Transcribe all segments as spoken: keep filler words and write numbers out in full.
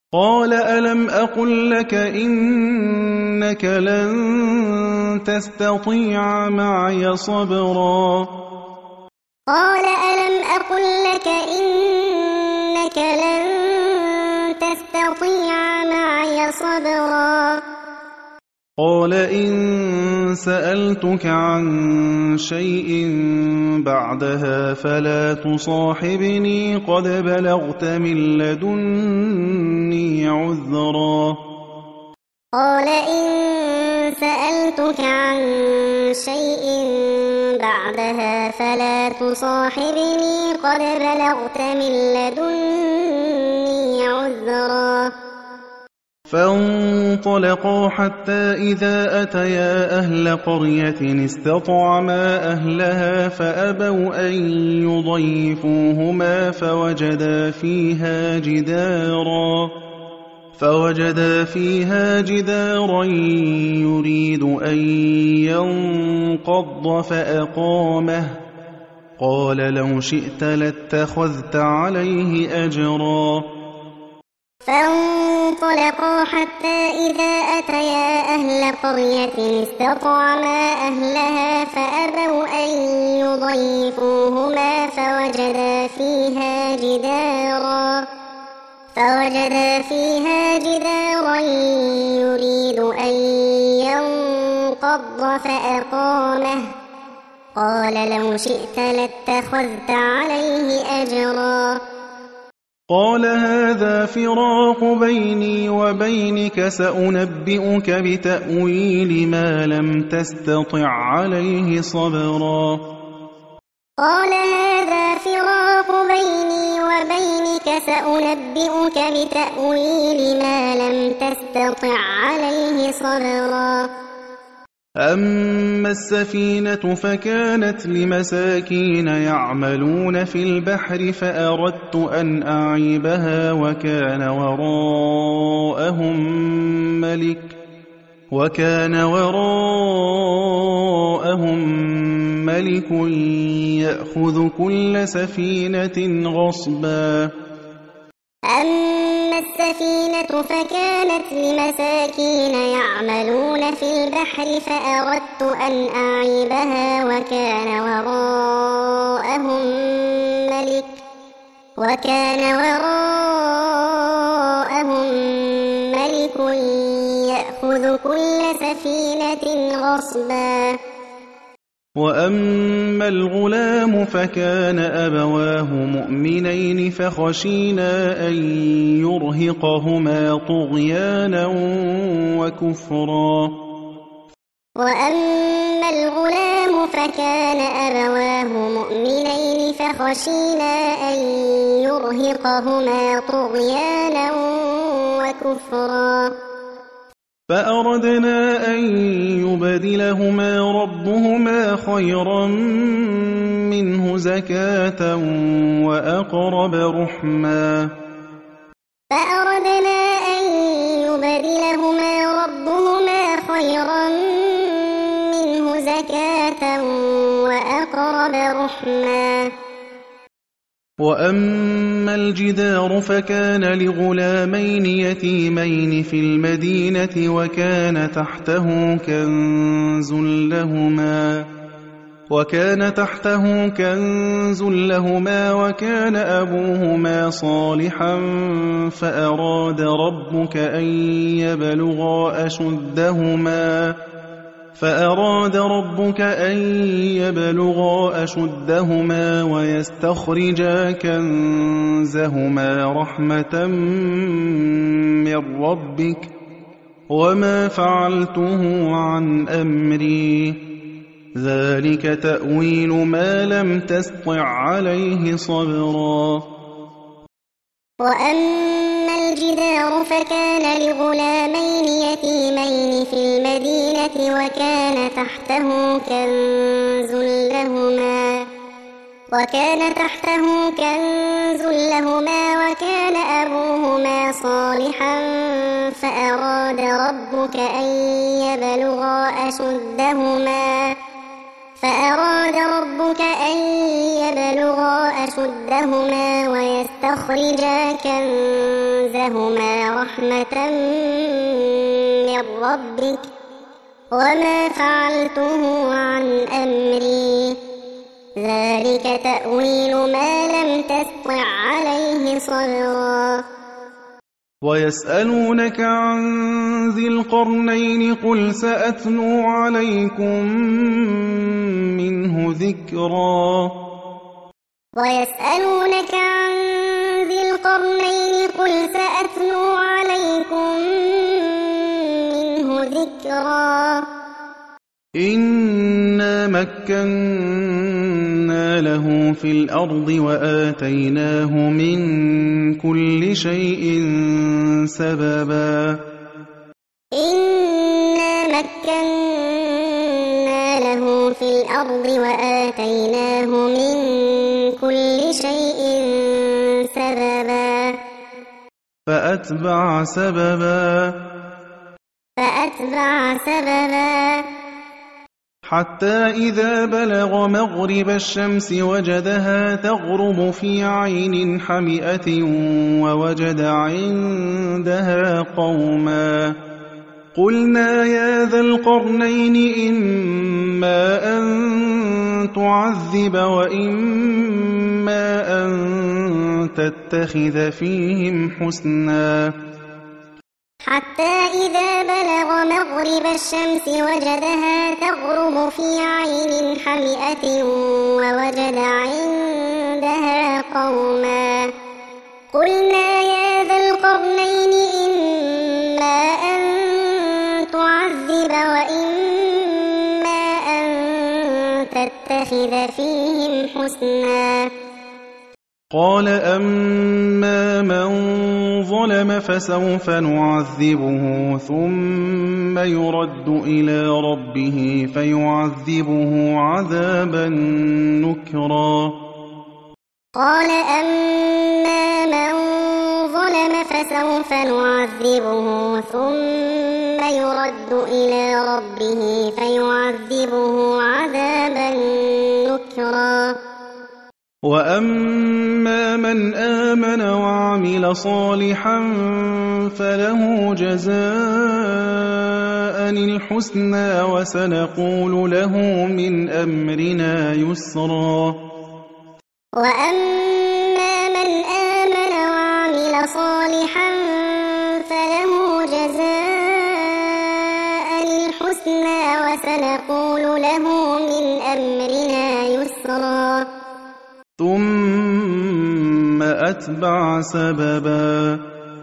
قال ألم أقل لك إنك لن تستطيع معي صبرا قال ألم أقل لك إنك لن تستطيع معي صبرا قال إن سألتك عن شيء بعدها فلا تصاحبني قد بلغت من لدني عذرا قال إن سألتك عن شيء بعدها فلا تصاحبني قد بلغت من لدني عذرا فانطلقا حتى إذا أتيا أهل قرية استطعما أهلها فأبوا أن يضيفوهما فوجدا فيها جدارا فوجدا فيها جدارا يريد أن ينقض فأقامه قال لو شئت لاتخذت عليه أجرا فانطلقا حتى إذا أتيا أهل قرية استطعما أهلها فأبوا أن يضيفوهما فوجدا فيها جدارا فوجدا فيها جدارا يريد أن ينقض فأقامه قال لو شئت لاتخذت عليه أجرا قال هذا فراق بيني وبينك سأنبئك بتأويل ما لم تستطع عليه صبرا قال هذا فراق بيني وبينك سأنبئك بتأويل ما لم تستطع عليه صبرا أما السفينة فكانت لمساكين يعملون في البحر فأردت أن أعيبها وكان وراءهم ملك وكان وراءهم ملك يأخذ كل سفينة غصبا أما السفينة فكانت لمساكين يعملون في البحر فأردت أن أعيبها وكان وراءهم ملك وكان وراءهم ملك يأخذ كل سفينة غصبا وأما الغلام فكان أبواه مؤمنين فخشينا أن يرهقهما طغيانا وكفرا وأما الغلام فكان أبواه مؤمنين فخشينا أن يرهقهما طغيانا وكفرا فأردنا أن يبدلهما ربهما خيرا منه زكاة وأقرب رحما فأردنا أن يبدلهما ربهما خيرا منه زكاة وأقرب رحما وأما الجدار فكان لغلامين يتيمين في المدينة وكان تحته كنز لهما وكان تحته كنز لهما وكان أبوهما صالحا فأراد ربك أن يبلغا أشدهما فأراد ربك أن يبلغا أشدهما ويستخرجا كنزهما رحمة من ربك وما فعلته عن أمري ذلك تأويل ما لم تسطع عليه صبرا وأما الجدار فكان لغلامين يتيمين في المدينة وكان تحته كنز لهما وكان تحته كنز لهما وكان أبوهما صالحا فأراد ربك أن يبلغا أشدهما فأراد ربك أن يبلغا أشدهما ويستخرجا كنزهما رحمة من ربك وما فعلته عن أمري ذلك تأويل ما لم تستطع عليه صبرا. ويسألونك عن ذي القرنين قل سأتلو عليكم منه ذكرا. ويسألونك عن ذي القرنين قل سأتلو عليكم منه ذكرا. إنا مكنا له في الأرض وآتيناه من كل شيء سببا. إنا مكنا له في الأرض وآتيناه من كل شيء سببا. فأتبع سببا فأتبع سببا حتى إذا بلغ مغرب الشمس وجدها تغرب في عين حمئة ووجد عندها قوما قلنا يا ذا القرنين إما أن تعذب وإما أن تتخذ فيهم حسنا. حتى إذا بلغ مغرب الشمس وجدها تغرب في عين حمئة ووجد عندها قوما قلنا يا ذا القرنين إما أن تعذب وإما أن تتخذ فيهم حسنا. قال أما من ظلم فسوف نعذبه ثم يرد إلى ربه فيعذبه عذابا نكرا. قال أما من ظلم فسوف نعذبه ثم يرد إلى ربه فيعذبه عذابا نكرا. وأما من آمن وعمل صالحا فله جزاء الحسنى وسنقول له من أمرنا يسرا. وأما من آمن وعمل صالحا فله جزاء الحسنى وسنقول له من أمرنا يسرا. ثم أتبع سببا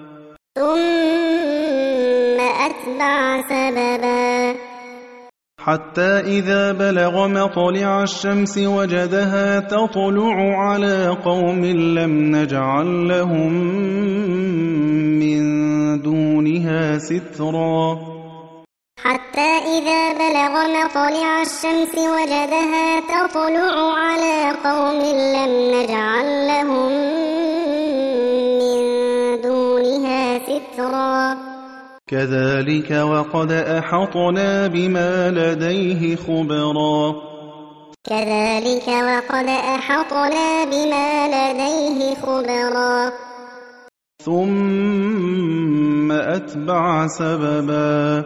ثم أتبع سببا حتى إذا بلغ مطلع الشمس وجدها تطلع على قوم لم نجعل لهم من دونها سترا. حتى إذا بلغ مطلع الشمس وجدها تطلع على قوم لم نجعل لهم من دونها سترا. كذلك وقد أحطنا بما لديه خبرا. كذلك وقد أحطنا بما لديه خبرا. ثم أتبع سببا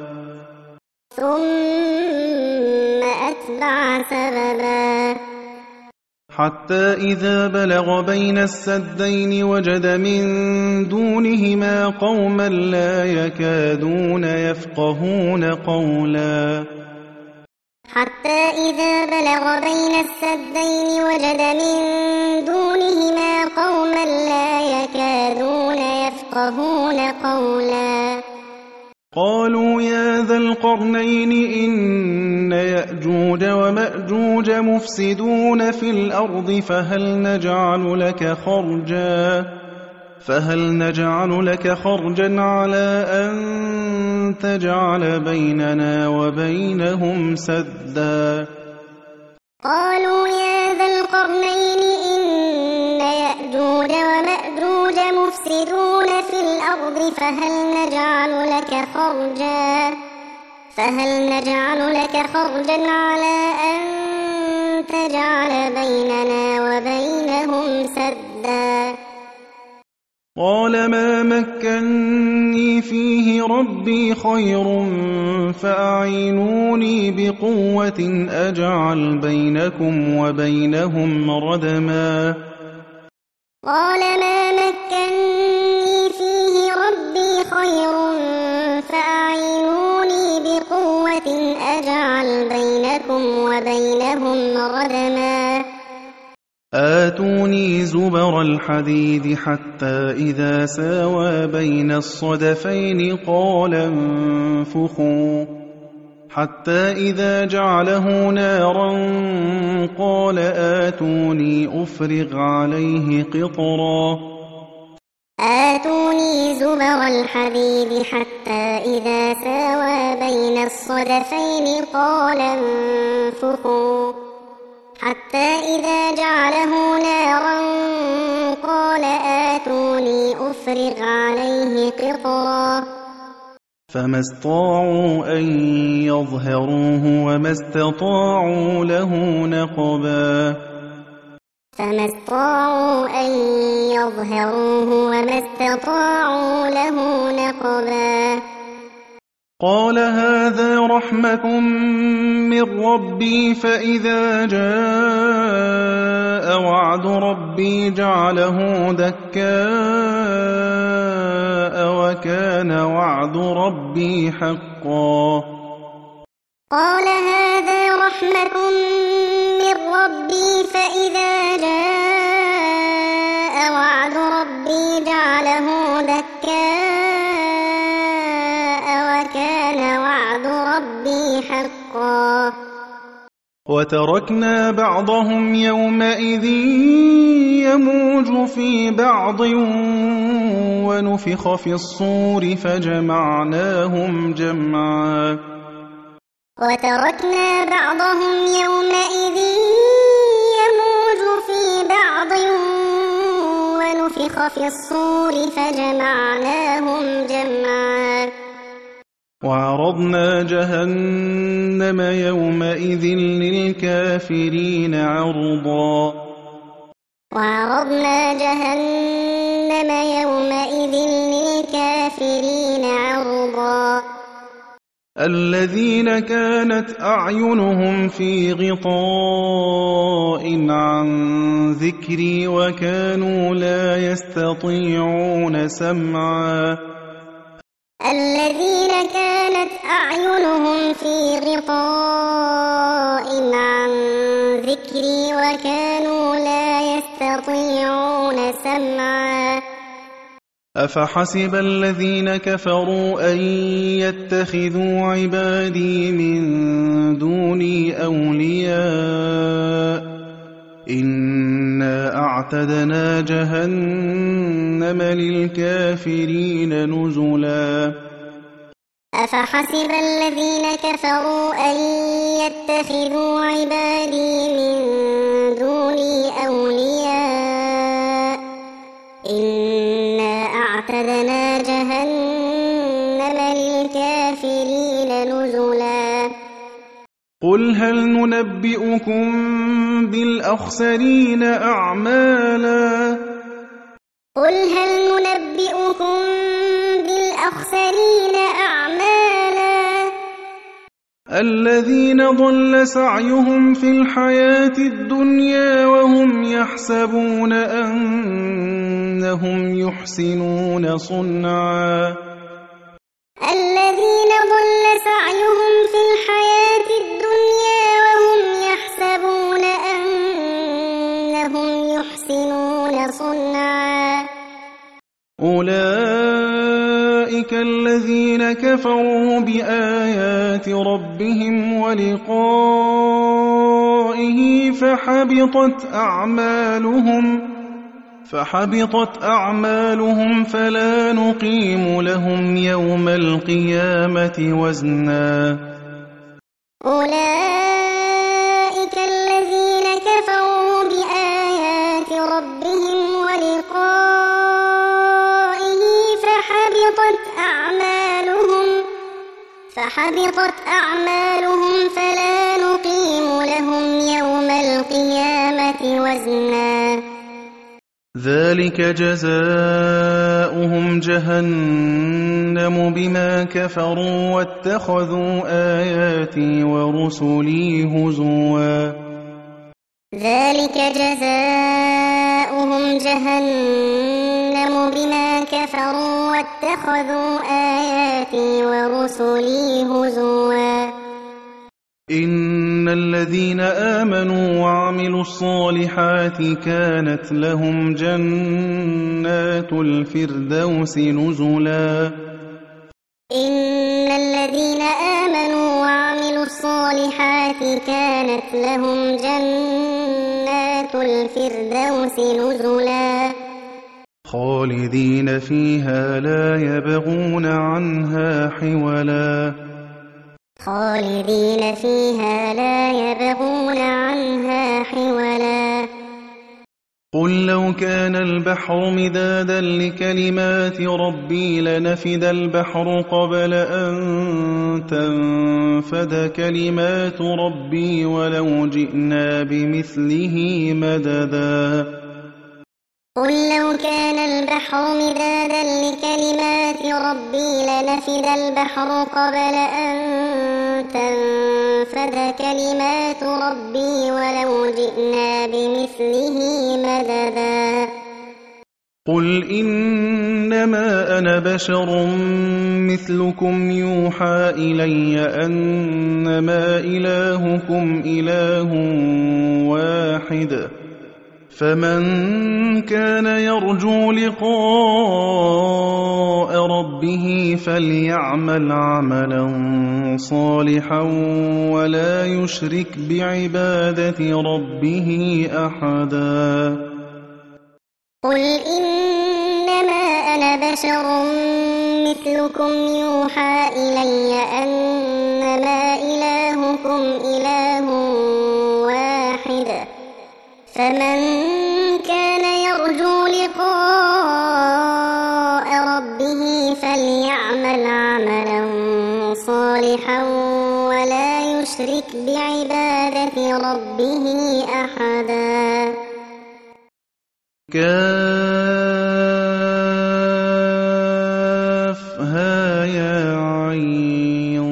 ثم أتبع سببا حتى إذا بلغ بين السدين وجد من دونهما قوما لا يكادون يفقهون قولا. حتى إذا بلغ بين السدين وجد من دونهما قوما لا يكادون يفقهون قولا. قالوا يا ذا القرنين إن يأجوج ومأجوج مفسدون في الأرض فهل نجعل لك خرجا فهل نجعل لك خرجا على أن تجعل بيننا وبينهم سدا. قالوا يا ذا القرنين إن يأجوج ومأجوج مفسدون في الأرض فهل نجعل لك خرجا فهل نجعل لك خرجا على أن تجعل بيننا وبينهم سدا قال ما مكني فيه ربي خير فأعينوني بقوة أجعل بينكم وبينهم ردما قال ما مكني فيه ربي خير فأعينوني بقوة أجعل بينكم وبينهم ردما آتوني زبر الحديد حتى إذا ساوى بين الصدفين قال انفخوا حتى إذا جعله نارا قال آتوني أفرغ عليه قطرا آتوني زبر الحديد حتى إذا ساوى بين الصدفين قال انفخوا حتى إذا جعله نارا قال آتوني أفرغ عليه قطرا فما استطاعوا أن يظهروه وما استطاعوا له نقبا فما استطاعوا أن يظهروه وما استطاعوا له نقبا قال هذا رحمة من ربي فإذا جاء وعد ربي جعله دكاء وكان وعد ربي حقا قال هذا رحمة من ربي فإذا جاء وعد ربي جعله دكاء وكان وعد ربي حقا وتركنا بعضهم يومئذ يموج في بعض ونفخ في الصور فجمعناهم جمعا وتركنا بعضهم يومئذ يموج في بعض ونفخ في الصور فجمعناهم جمعا وعرضنا جهنم يومئذ للكافرين عرضا وعرضنا جهنم يومئذ للكافرين عرضا الذين كانت أعينهم في غطاء عن ذكري وكانوا لا يستطيعون سمعا الذين كانت أعينهم في غطاء عن ذكري وكانوا لا يستطيعون سمعا أفحسب الذين كفروا أن يتخذوا عبادي من دوني أولياء إنا أعتدنا جهنم للكافرين نزلا أفحسب الذين كفروا أن يتخذوا عبادي من دوني أولياء إنا أعتدنا جهنم للكافرين نزلا قل هل ننبئكم بالأخسرين أعمالا قل هل ننبئكم بالأخسرين أعمالا الذين ضل سعيهم في الحياة الدنيا وهم يحسبون أنهم يحسنون صنعا الذين ضل سعيهم في الحياة الدنيا وهم يحسبون أنهم يحسنون صنعا أولئك الذين كفروا بآيات ربهم ولقائه فحبطت أعمالهم فحبطت أعمالهم فلا نقيم لهم يوم القيامة وزنا أولئك الذين كفروا بآيات ربهم ولقائه فحبطت أعمالهم فحبطت أعمالهم فلا نقيم لهم يوم القيامة وزنا ذلك جزاؤهم جهنم بما كفروا واتخذوا آياتي ورسلي هزوا ذلك جزاؤهم جهنم بما كفروا واتخذوا آياتي ورسلي هزوا إن الذين آمنوا وعملوا الصالحات كانت لهم جنات الفردوس نزلا إن الذين آمنوا وعملوا الصالحات كانت لهم جنات الفردوس نزلا خالدين فيها لا يبغون عنها حولا خالدين فيها لا يبغون عنها حولا قل لو كان البحر مدادا لكلمات ربي لنفد البحر قبل أن تنفد كلمات ربي ولو جئنا بمثله مددا قل لو كان البحر مدادا لكلمات ربي لنفد البحر قبل أن تنفد كلمات ربي ولو جئنا بمثله مددا قل إنما أنا بشر مثلكم يوحى إلي أنما إلهكم إله واحد فمن كان يرجو لقاء ربه فليعمل عملا صالحا ولا يشرك بعبادة ربه أحدا قل إنما أنا بشر مثلكم يوحى إلي أنما إلهكم إله واحد فمن كان يرجو لقاء ربه فليعمل عملا صالحا ولا يشرك بعبادة ربه أحدا كافها يا عين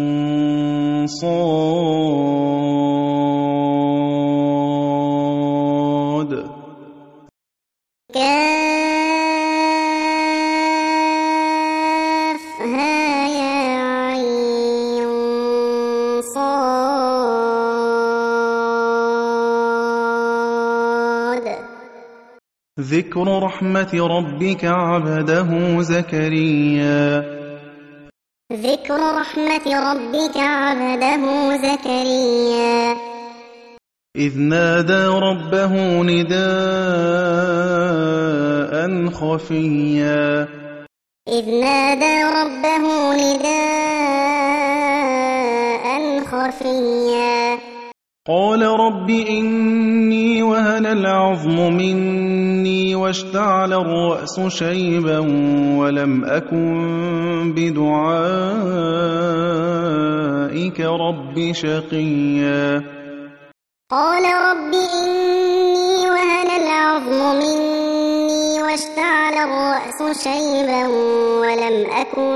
صاد كافها يا عين صاد ذكر رحمة ربك عبده زكريا ذكر رحمة ربك عبده زكريا إذ نادى ربه نداء خفيا إذ نادى ربه نداء خفيا قال رب إني وهن العظم مني واشتعل الرأس شيبا ولم أكن بدعائك رب شقيا قال رب إني وهن العظم مني واشتعل الرأس شيبا ولم أكن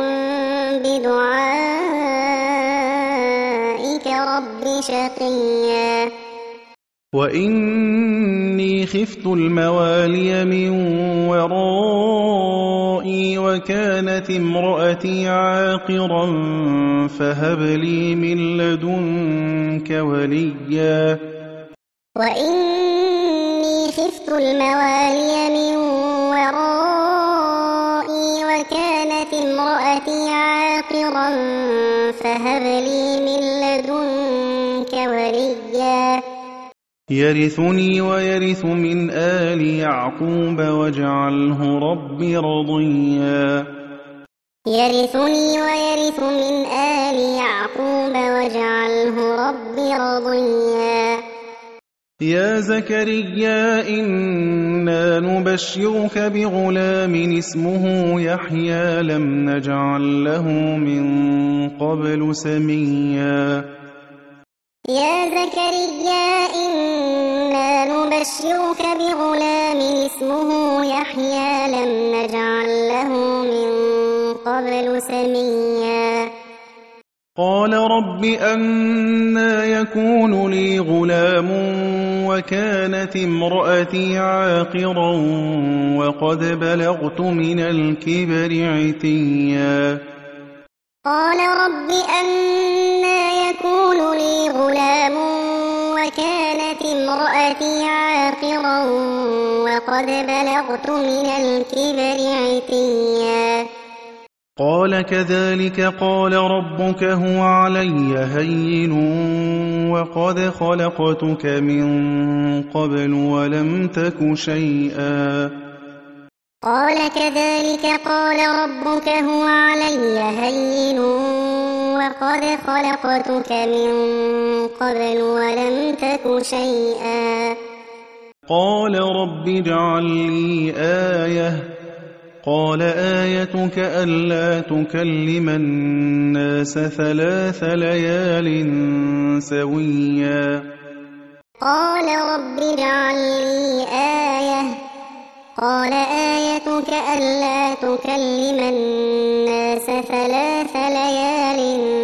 بدعائك رب شقيا وإني خفت الموالي من ورائي وكانت امرأتي عاقرا فهب لي من لدنك وليا وإني خفت الموالي من ورائي وكانت امرأتي عاقرا فهب لي من لدنك وليا يرثني ويرث من آل يعقوب واجعله ربي رضيا يرثني ويرث من آل يعقوب واجعله ربي رضيا يا زكريا إنا نبشرك بغلام اسمه يحيى لم نجعل له من قبل سميا يا زكريا إنا نبشرك بغلام اسمه يحيى لم نجعل له من قبل سميا قال رب أنى يكون لي غلام وكانت امرأتي عاقرا وقد بلغت من الكبر عتيا قال رب أنى يكون لي غلام وكانت امرأتي عاقرا وقد بلغت من الكبر عتيا قال كذلك قال ربك هو علي هين وقد خلقتك من قبل ولم تك شيئا قال كذلك قال ربك هو علي هين وقد خلقتك من قبل ولم تك شيئا قال رب اجعل لي آية قال آيتك ألا تكلم الناس ثلاث ليال سويا قال رب اجعل لي آية قال آيتك ألا تكلم الناس ثلاث ليال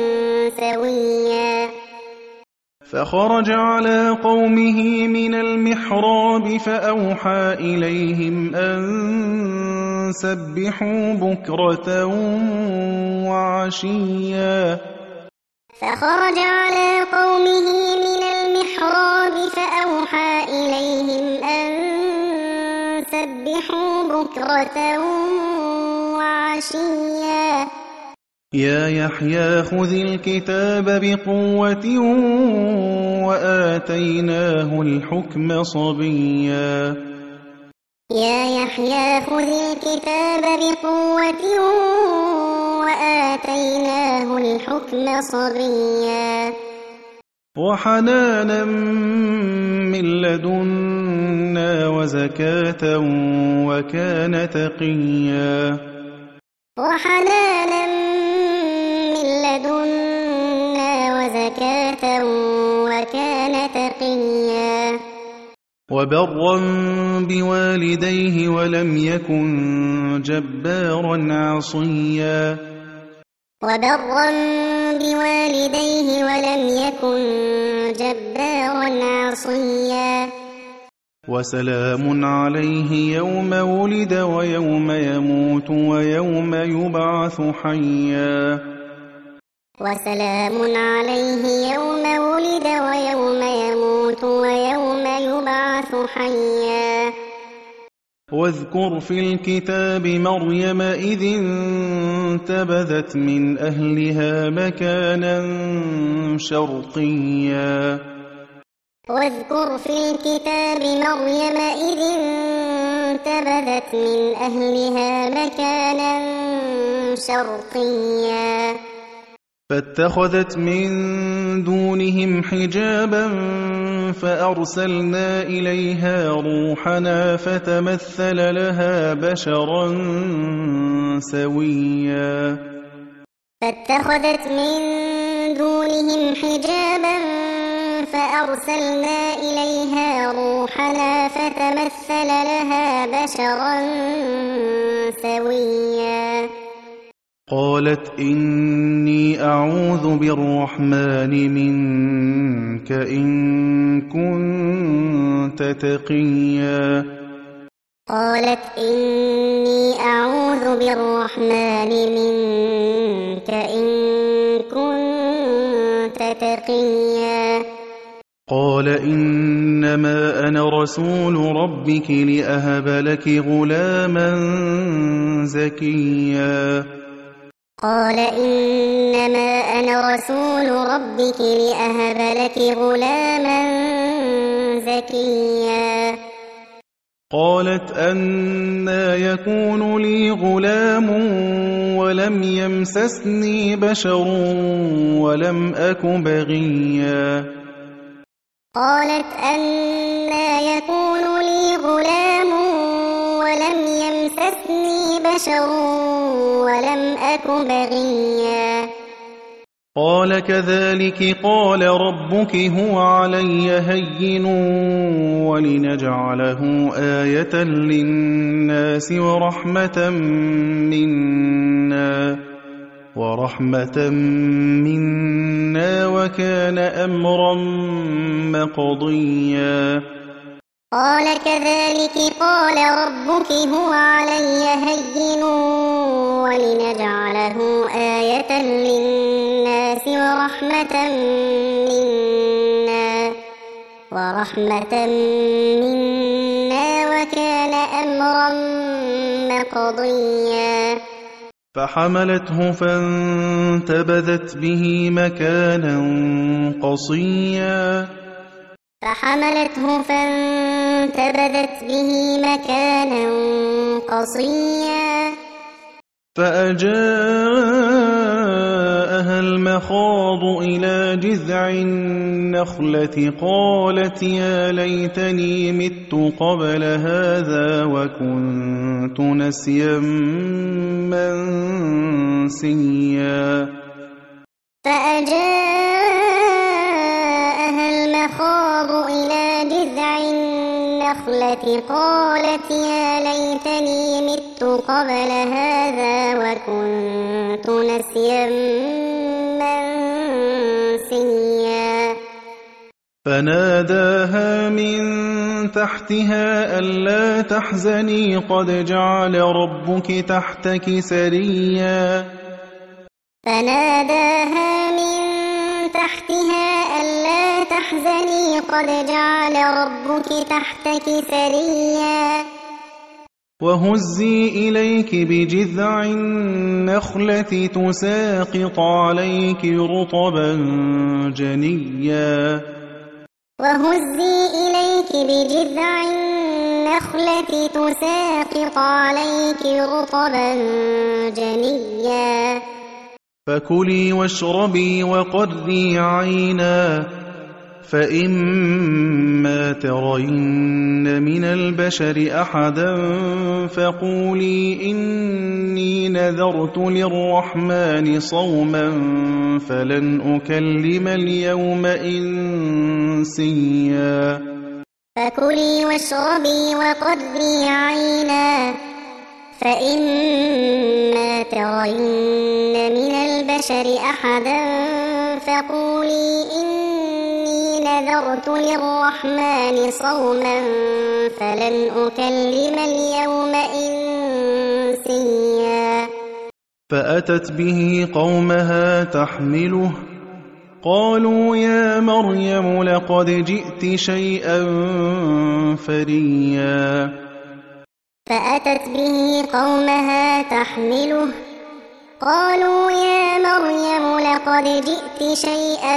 سويا فخرج على قومه من المحراب فأوحى إليهم أن سبحوا بكرة وعشيا فخرج على قومه من المحراب فأوحى إليهم أن سبحوا بكرة وعشيا يا يحيى خذ الكتاب بقوة وآتيناه الحكم صبيا يا يحيى خذ الكتاب بقوة وآتيناه الحكم صبيا وحنانا من لدنا وزكاة وكان تقيا وحنانا من لدنا وزكاة وكان تقيا وبرا بوالديه ولم يكن جبارا عصيا وبرا بوالديه ولم يكن جبارا عصيا وسلام عليه يوم ولد ويوم يموت ويوم يبعث حيا وسلام عليه يوم ولد ويوم يموت ويوم يبعث حيا واذكر في الكتاب مريم إذ انتبذت من أهلها مكانا شرقيا واذكر في الكتاب مريم إذ انتبذت من أهلها مكانا شرقيا فاتخذت من دونهم حجابا فأرسلنا إليها روحنا فتمثل لها بشرا سويا فاتخذت من دونهم حجابا فأرسلنا إليها روحنا فتمثل لها بشرا سويا قالت إني أعوذ بالرحمن منك إن كنت تقيا قالت إني أعوذ بالرحمن منك إن كنت تقيا قال إنما أنا رسول ربك لأهب لك غلاما زكيا قال إنما أنا رسول ربك لأهب لك غلاما زكيا قالت أنى يكون لي غلام ولم يمسسني بشر ولم أك بغيا قالت أنى يكون لي غلام ولم يمسسني بشر ولم أك بغيا قال كذلك قال ربك هو علي هين ولنجعله آية للناس ورحمة منا ورحمة منا وكان أمرا مقضيا قال كذلك قال ربك هو علي هين ولنجعله آية للناس ورحمة منا ورحمة منا وكان أمرا مقضيا فحملته فانتبذت به مكانا قصيا فحملته فانتبذت به مكانا قصيا فأجاءها المخاض إلى جذع النخلة قالت يا ليتني مت قبل هذا وكنت نسيا منسيا فأجاءها المخاض إلى جذع النخلة قالت يا ليتني مت قبل هذا وكنت نسيا منسيا فناداها من تحتها ألا تحزني قد جعل ربك تحتك سريا فناداها من تحتها ألا تحزني قد جعل ربك تحتك سريا وهزي إليك بجذع النخلة تساقط عليك رطبا جنيا وهزي إليك بجذع النخلة تساقط عليك رطبا جنيا فكلي واشربي وقري عينا فإما ترين من البشر أحدا فقولي إني نذرت للرحمن صوما فلن أكلم اليوم إنسيا فكلي واشربي وقري عينا فإما ترين من البشر أحدا فقولي إني نذرت للرحمن صوما فلن أكلم اليوم إنسيا فأتت به قومها تحمله قالوا يا مريم لقد جئت شيئا فريا فأتت به قومها تحمله قالوا يا مريم لقد جئت شيئا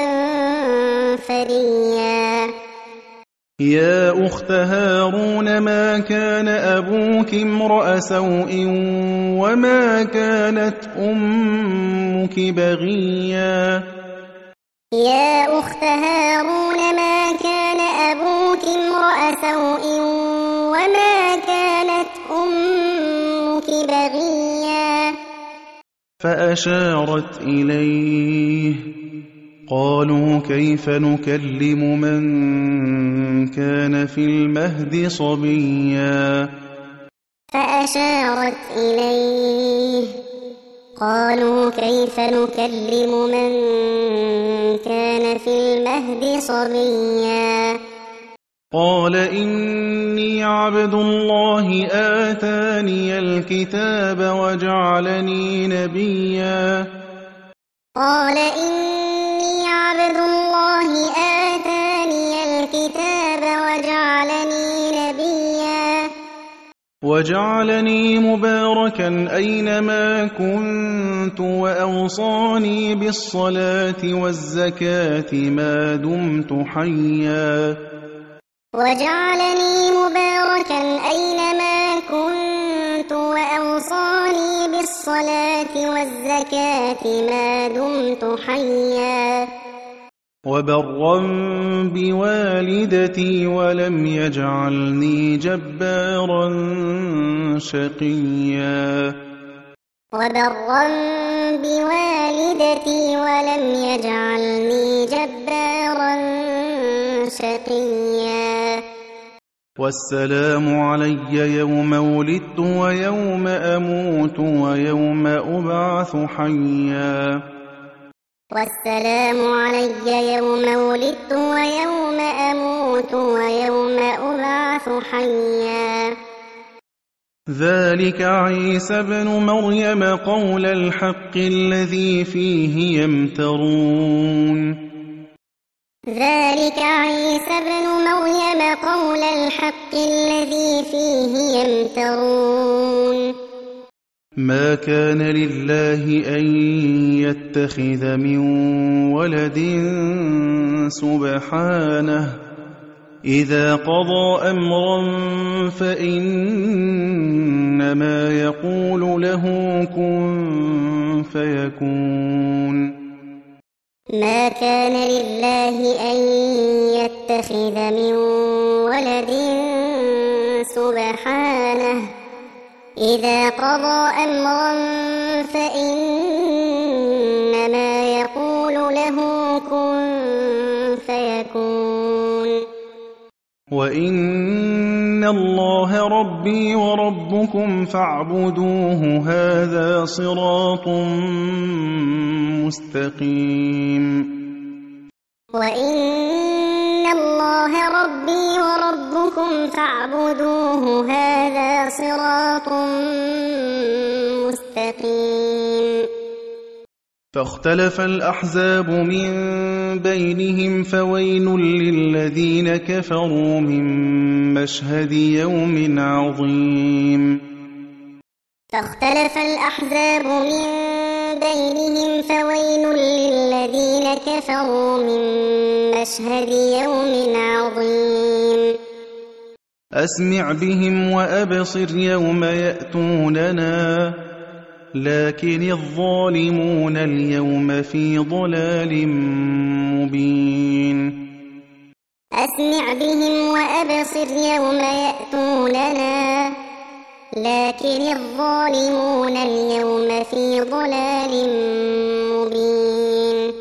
فريا يا أخت هارون ما كان أبوك امرأ سوء وما كانت أمك بغيا يا أخت هارون ما كان أبوك امرأ سوء وما كانت أمك بغيا فأشارت إليه قالوا كيف نكلم من كان في المهد صبيا فأشارت إليه قالوا كيف نكلم من كان في المهد صبيا قال إني عبد الله آتاني الكتاب وجعلني نبيا قال إني عبد الله آتاني الكتاب وجعلني نبيا وجعلني مباركا أينما كنت وأوصاني بالصلاة والزكاة ما دمت حيا وجعلني مباركا أينما كنت وأوصاني بالصلاة والزكاة ما دمت حيا وبرا بوالدتي ولم يجعلني جبارا شقيا وبرا بوالدتي ولم يجعلني جبارا شقيا والسلام علي يوم ولدت ويوم أموت ويوم أبعث حيا والسلام علي يوم ولدت ويوم أموت ويوم أبعث حيا ذلك عيسى ابن مريم قول الحق الذي فيه يمترون ذلك عيسى ابن مريم قول الحق الذي فيه يمترون ما كان لله أن يتخذ من ولد سبحانه إذا قضى أمرا فإنما يقول له كن فيكون ما كان لله أن يتخذ من ولد سبحانه إذا قضى أمرا فإنما يقول له كن فيكون وإن الله ربي وربكم فاعبدوه هذا صراط مستقيم وإن الله ربي وربكم فاعبدوه هذا صراط مستقيم فاختلف الأحزاب من بينهم فويل للذين كفروا من مشهد يوم عظيم فاختلف الأحزاب من بينهم فويل للذين كفروا من مشهد يوم عظيم أسمع بهم وأبصر يوم يأتوننا لكن الظالمون اليوم في ضلال مبين أسمع بهم وأبصر يوم يأتوننا لكن الظالمون اليوم في ضلال مبين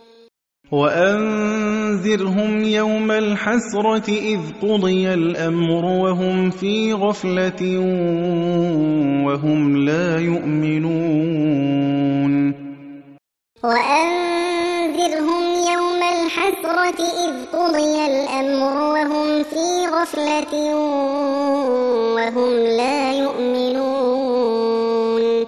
وأنذرهم يوم الحسرة إذ قضي الأمر وهم في غفلة وهم لا يؤمنون وأنذرهم يوم الحسرة إذ قضي الأمر وهم في غفلة وهم لا يؤمنون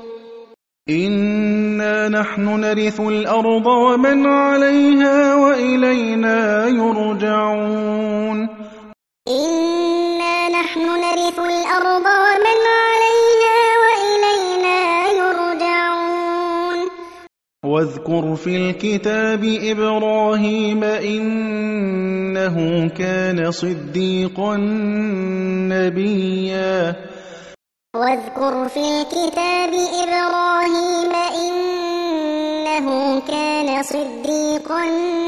إنا نحن نرث الأرض ومن عليها وإلينا يرجعون إنا نحن نرث الأرض ومن عليها وإلينا يرجعون واذكر في الكتاب إبراهيم إنه كان صديقا نبيا واذكر في الكتاب إبراهيم إنه كان صديقا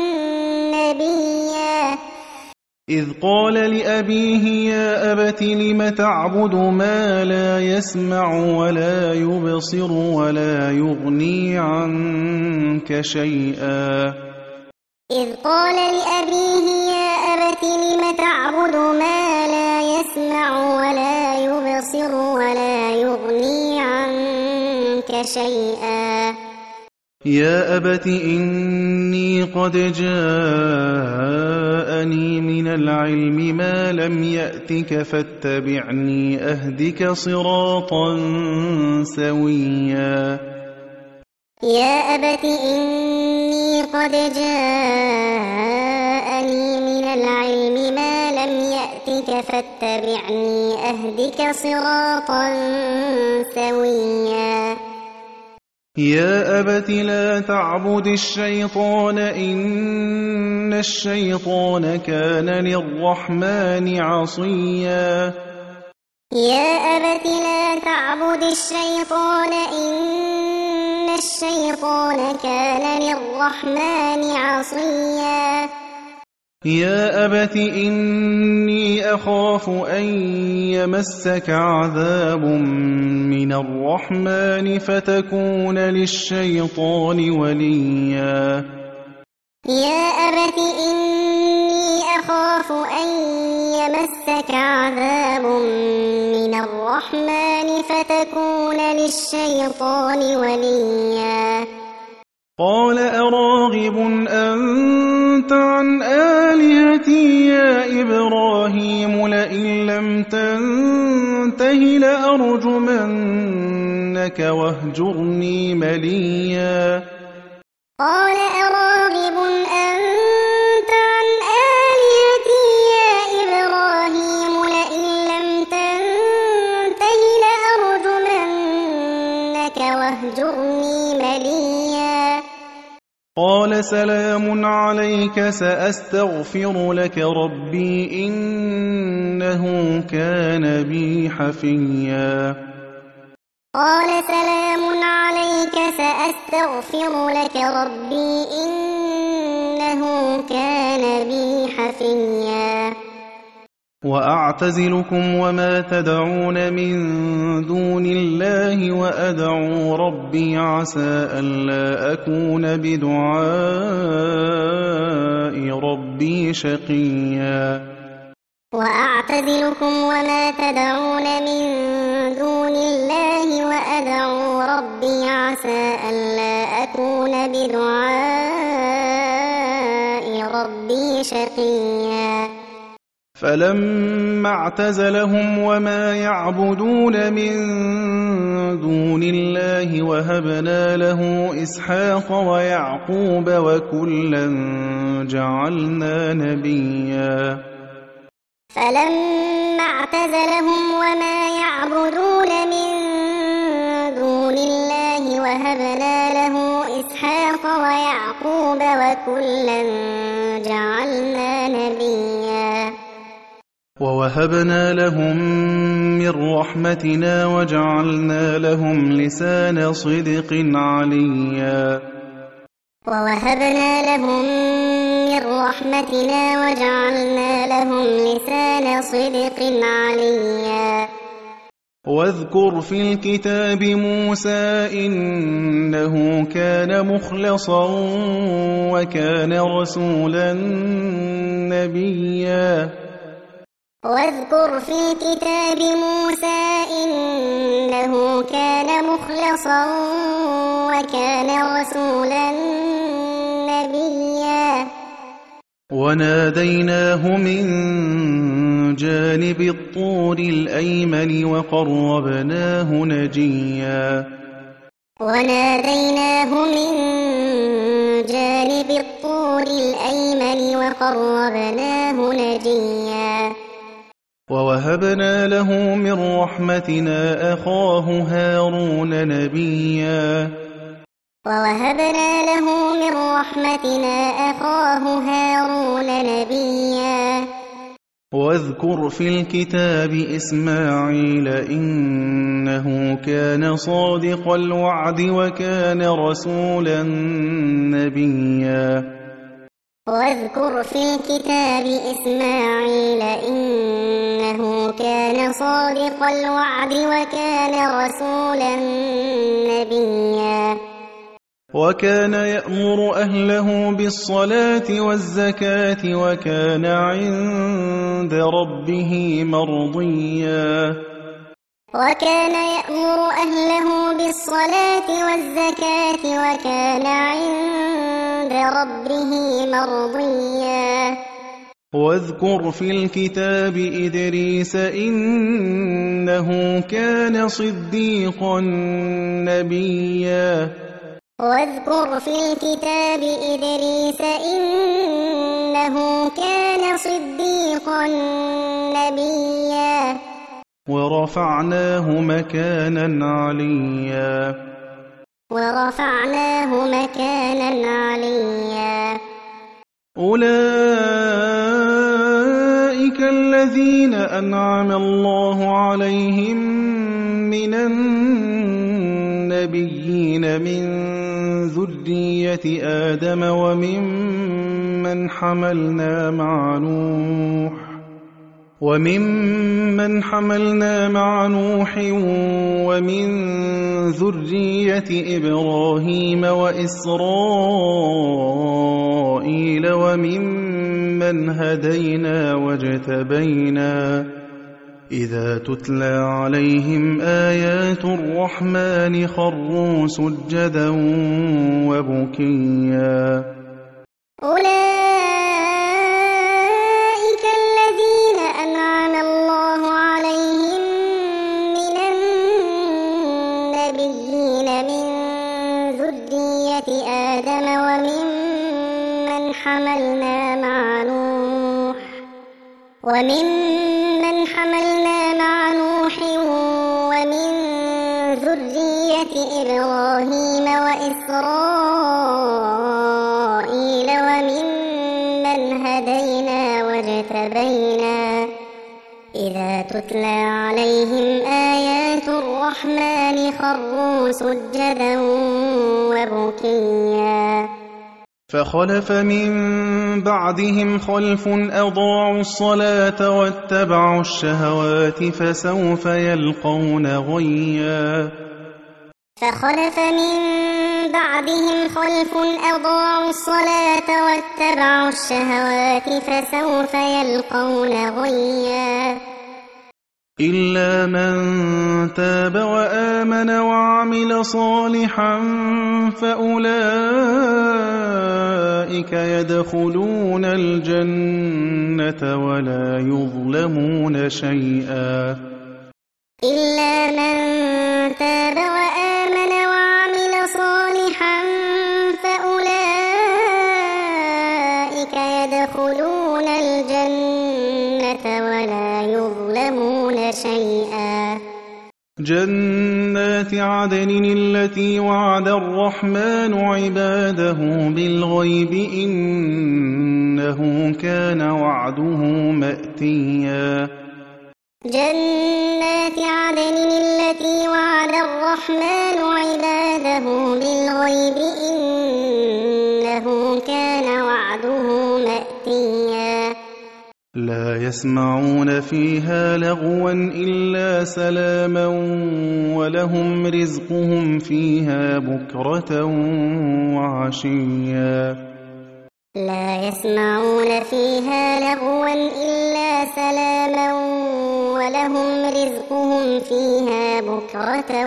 نبيا إذ قال لأبيه يا أبت لم تعبد ما لا يسمع ولا يبصر ولا يغني عنك شيئا إذ قال لأبيه يا أبت لم تعبد ما لا يسمع ولا يبصر ولا يغني عنك شيئا يا أبت إني قد جاءني من العلم ما لم يأتك فاتبعني أهدك صراطا سويا يا أبت إني قد جاءني من العلم ما لم يأتك فاتبعني أهدك صراطا سويا يا أبت لا تعبد الشيطان إن الشيطان كان للرحمن عصيا يا أبت لا تعبد الشيطان إن الشيطان كان للرحمن عصيا يا أبت إني أخاف أن يمسك عذاب من الرحمن فتكون للشيطان وليا يا أبت إني أخاف أن يمسك عذاب من الرحمن فتكون للشيطان وليا قال أراغب أنت عن آلهتي يا إبراهيم لئن لم تنته لأرجمنك واهجرني مليا قال أراغب أنت عن آلهتي يا إبراهيم لئن لم تنته لأرجمنك واهجرني مليا قال سلام عليك سأستغفر لك ربي إنه كان بي حفيا قال سلام عليك سأستغفر لك ربي إنه كان بي حفيا وأعتزلكم وما تدعون من دون الله وأدعو ربي عسى ألا أكون بدعاء ربي شقيا وأعتزلكم وما تدعون من دون الله وأدعو ربي عسى ألا أكون بدعاء ربي شقيا فلما اعتزلهم وما يعبدون من دون الله وهبنا له إسحاق ويعقوب وكلا جعلنا نبيا فلما اعتزلهم وما يعبدون من دون الله وهبنا له إسحاق ويعقوب وكلا جعلنا نبيا ووهبنا لهم من رحمتنا وجعلنا لهم لسان صدق عليا ووهبنا لهم من رحمتنا وجعلنا لهم لسان صدق عليا واذكر في الكتاب موسى إنه كان مخلصا وكان رسولا نبيا واذكر في الكتاب موسى إنه كان مخلصا وكان رسولا نبيا وناديناه من جانب الطور الأيمن وقربناه نجيا وناديناه من جانب الطور الأيمن وقربناه نجيا ووهبنا له من رحمتنا أخاه هارون نبيا ووهبنا له من رحمتنا أخاه هارون نبيا واذكر في الكتاب إسماعيل إنه كان صادق الوعد وكان رسولا نبيا واذكر في الكتاب إسماعيل إنه كان صادق الوعد وكان رسولا نبيا وكان يأمر أهله بالصلاة والزكاة وكان عند ربه مرضيا وكان يأمر أهله بالصلاة والزكاة وكان عند ربه مرضيا واذكر في الكتاب إدريس إنه كان صديقا نبيا واذكر في الكتاب إدريس إنه كان صديقا نبيا ورفعناه مكانا عليا ورفعناه مكانا عليا أولئك الذين أنعم الله عليهم من النبيين من ذرية آدم وممن حملنا مع نوح وممن حملنا مع نوح ومن ذرية إبراهيم وإسرائيل وممن هدينا واجتبينا إذا تتلى عليهم آيات الرحمن خروا سجدا وبكيا أولئك الذين أنعم الله عليهم من النبيين من ذرية آدم وممن حملنا مع نوح وممن حملنا مع نوح ومن ذرية إبراهيم وإسرائيل وممن هدينا واجتبينا إذا تتلى عليهم آيات الرحمن خروا سجدا وبكيا فخلف من بعدهم خلف أضاعوا الصلاة واتبعوا الشهوات فسوف يلقون غيا فخلف من بعدهم خلف أضاعوا الصلاة واتبعوا الشهوات فسوف يلقون غيا إلا من تاب وآمن وعمل صالحا فأولئك يدخلون الجنة ولا يظلمون شيئا إلا من تاب وآمن وعمل صالحا فأولئك يدخلون الجنة ولا يظلمون شيئا جنات عدن التي وعد الرحمن عباده بالغيب إنه كان وعده مأتيا جنات عدن التي وعد الرحمن عباده بالغيب إنه كان وعده مأتيا لا يسمعون فيها لغوا إلا سلاما ولهم رزقهم فيها بكرة وعشيا لا يسمعون فيها لغوا إلا سلاما ولهم رزقهم فيها بكرة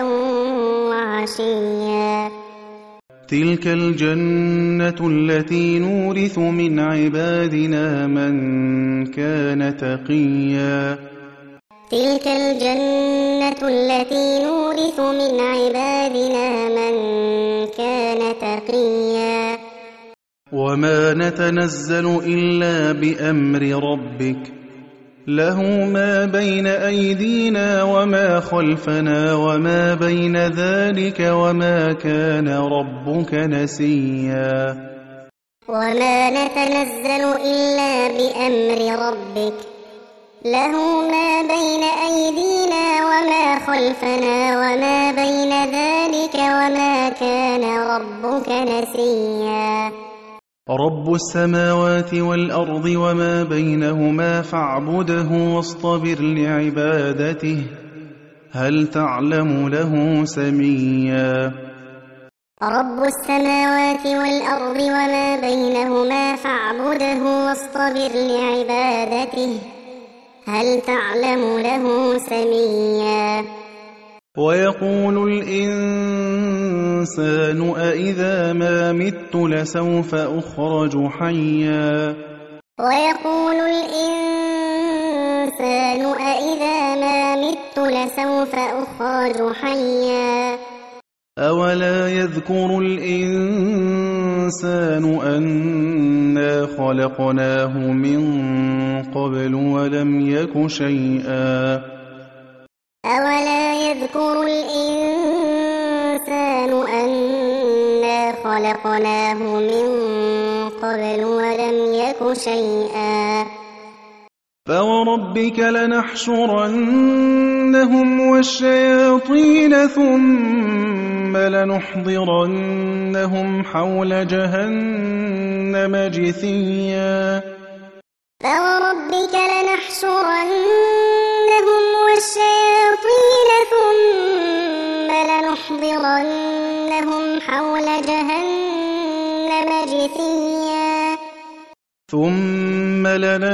وعشيا تلك الجنة التي نورث من عبادنا من كان تقيا تلك الجنة التي نورث من عبادنا من كان تقيا وما نتنزل إلا بأمر ربك له ما بين أيدينا وما خلفنا وما بين ذلك وما كان ربك نسيا وما نتنزل إلا بأمر ربك له ما بين أيدينا وما خلفنا وما بين ذلك وما كان ربك نسيا رب السماوات والأرض وما بينهما فاعبده واصطبر لعبادته هل تعلم له سميا رب السماوات والأرض وما بينهما فاعبده واصطبر لعبادته هل تعلم له سميا ويقول الإنسان أإذا ما مت لسوف أخرج حيا ويقول الإنسان أإذا ما مت لسوف أخرج حيا أولا يذكر الإنسان أنا خلقناه من قبل ولم يك شيئا أولا يذكر الإنسان أنا خلقناه من قبل ولم يك شيئا فوربك لنحشرنهم والشياطين ثم لنحضرنهم حول جهنم جثيا فوربك لنحشرنهم والشياطين ثم لنحضرنهم حول جهنم جثيا ثم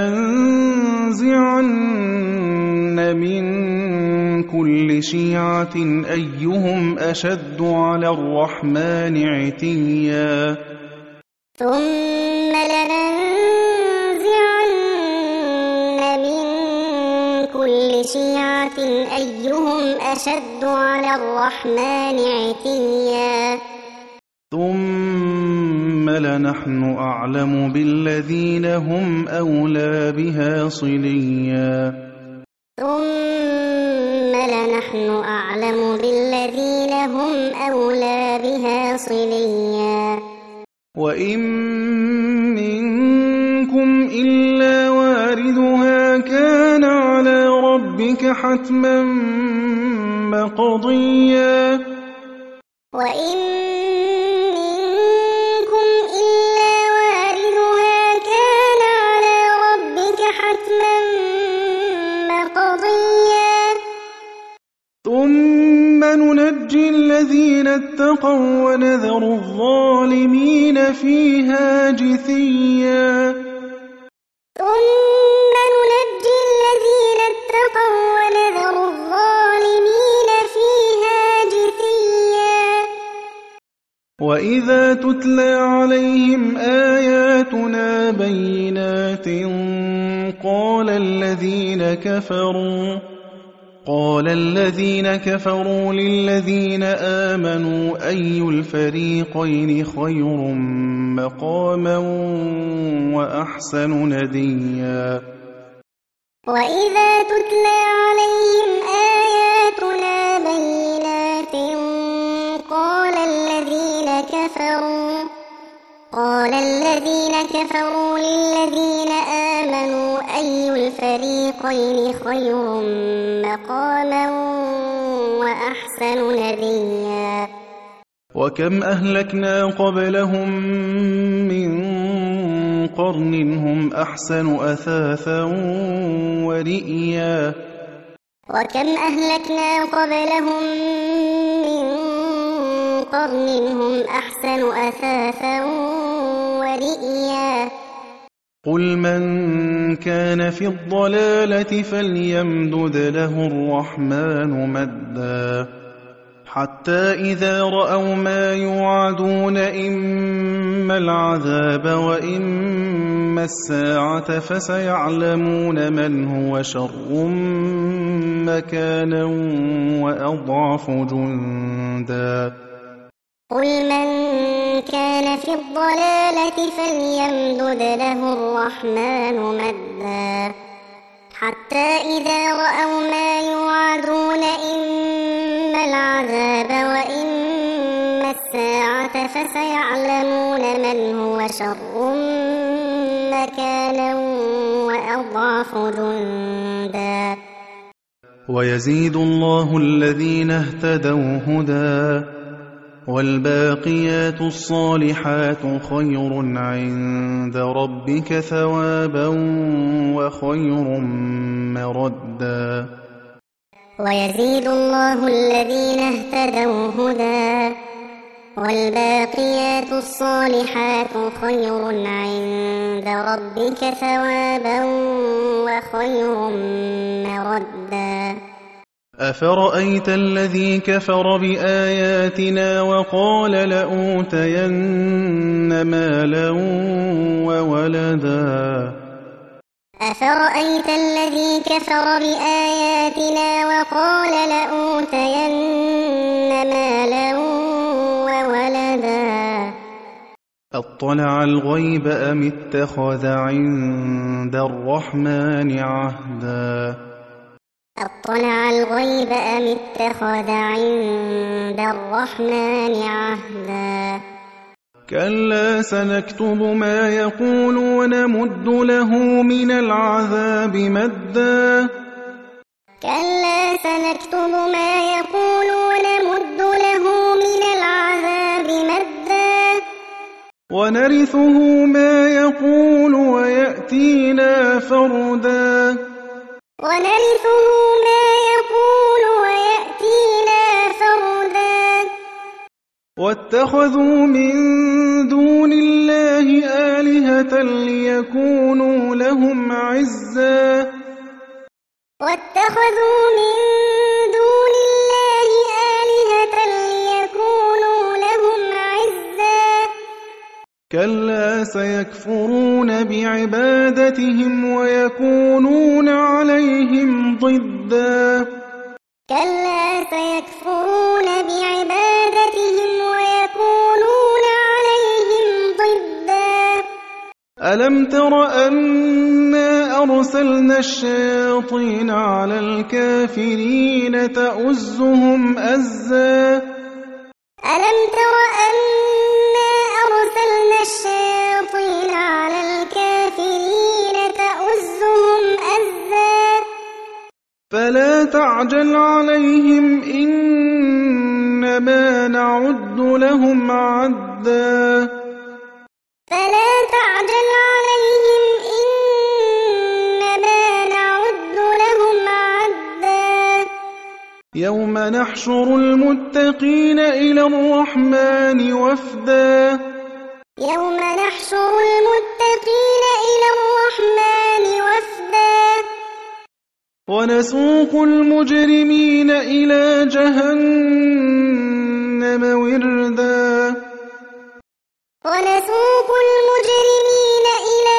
لننزعن من كل شيعة أيهم أشد على الرحمن عتيا ثم لننزعن من كل شيعة أيهم أشد على الرحمن عتيا ثم لنحن أعلم بالذين هم أولى بها صليا ثم لنحن أعلم بالذين هم أولى بها صليا وإن منكم إلا واردها كان على ربك حتما مقضيا وإن منكم إلا واردها كان على ربك حتما مقضيا ثم ننجي الذين اتقوا ونذر الظالمين فيها جثيا ثم ننجي الذين اتقوا ونذر الظالمين فيها جثيا وإذا تتلى عليهم آياتنا بينات قال الذين كفروا قال الذين كفروا للذين آمنوا أي الفريقين خير مقاما وأحسن نديا وإذا تتلى عليهم آياتنا بينات قال الذين كفروا قال الذين كفروا للذين آمنوا أي الفريقين خير مقاما وأحسن نديا وكم أهلكنا قبلهم من قرن هم أحسن أثاثا ورئيا وكم أهلكنا قبلهم من قرن هم أحسن أثاثا ورئيا قل من كان في الضلالة فليمدد له الرحمن مدا حتى إذا رأوا ما يوعدون إما العذاب وإما الساعة فسيعلمون من هو شر مكانا وأضعف جندا قل من كان في الضلالة فليمدد له الرحمن مدا حتى إذا رأوا ما يوعدون إما العذاب وإما الساعة فسيعلمون من هو شر مكانا وأضعف جندا ويزيد الله الذين اهتدوا هدى والباقيات الصالحات خير عند ربك ثوابا وخير مردا ويزيد الله الذين اهتدوا هدى والباقيات الصالحات خير عند ربك ثوابا وخير مردا أفرأيت الذي كفر بآياتنا وقال لأوتين مالا وولدا أفرأيت الذي كفر بآياتنا وقال لأوتين مالا وولدا أطلع الغيب أم اتخذ عند الرحمن عهدا أطلع الغيب أم اتخذ عند الرحمن عهدا كلا سنكتب ما يقول ونمد له من العذاب مدا كلا سنكتب ما يقول ونمد له من العذاب ونرثه ما يقول ويأتينا فردا ونرثه ما يقول ويأتينا فردا واتخذوا من دون الله آلهة ليكونوا لهم عزا واتخذوا من دون الله آلهة ليكونوا لهم عزا كلا سيكفرون بعبادتهم ويكونون عليهم ضدا كلا سيكفرون بعبادتهم ويكونون عليهم ضدا ألم تر أنا أرسلنا الشياطين على الكافرين تؤزهم أزا ألم تر أنا أرسلنا الشياطين على الكافرين تؤزهم أزا فلا تعجل عليهم إنما نعد لهم عدا فلا تعجل عليهم إنما نعد لهم عدا يوم نحشر المتقين إلى الرحمن وفدا يوم نحشر المتقين إلى الرحمن وفدا ونسوق المجرمين إلى جهنم وردا ونسوق المجرمين إلى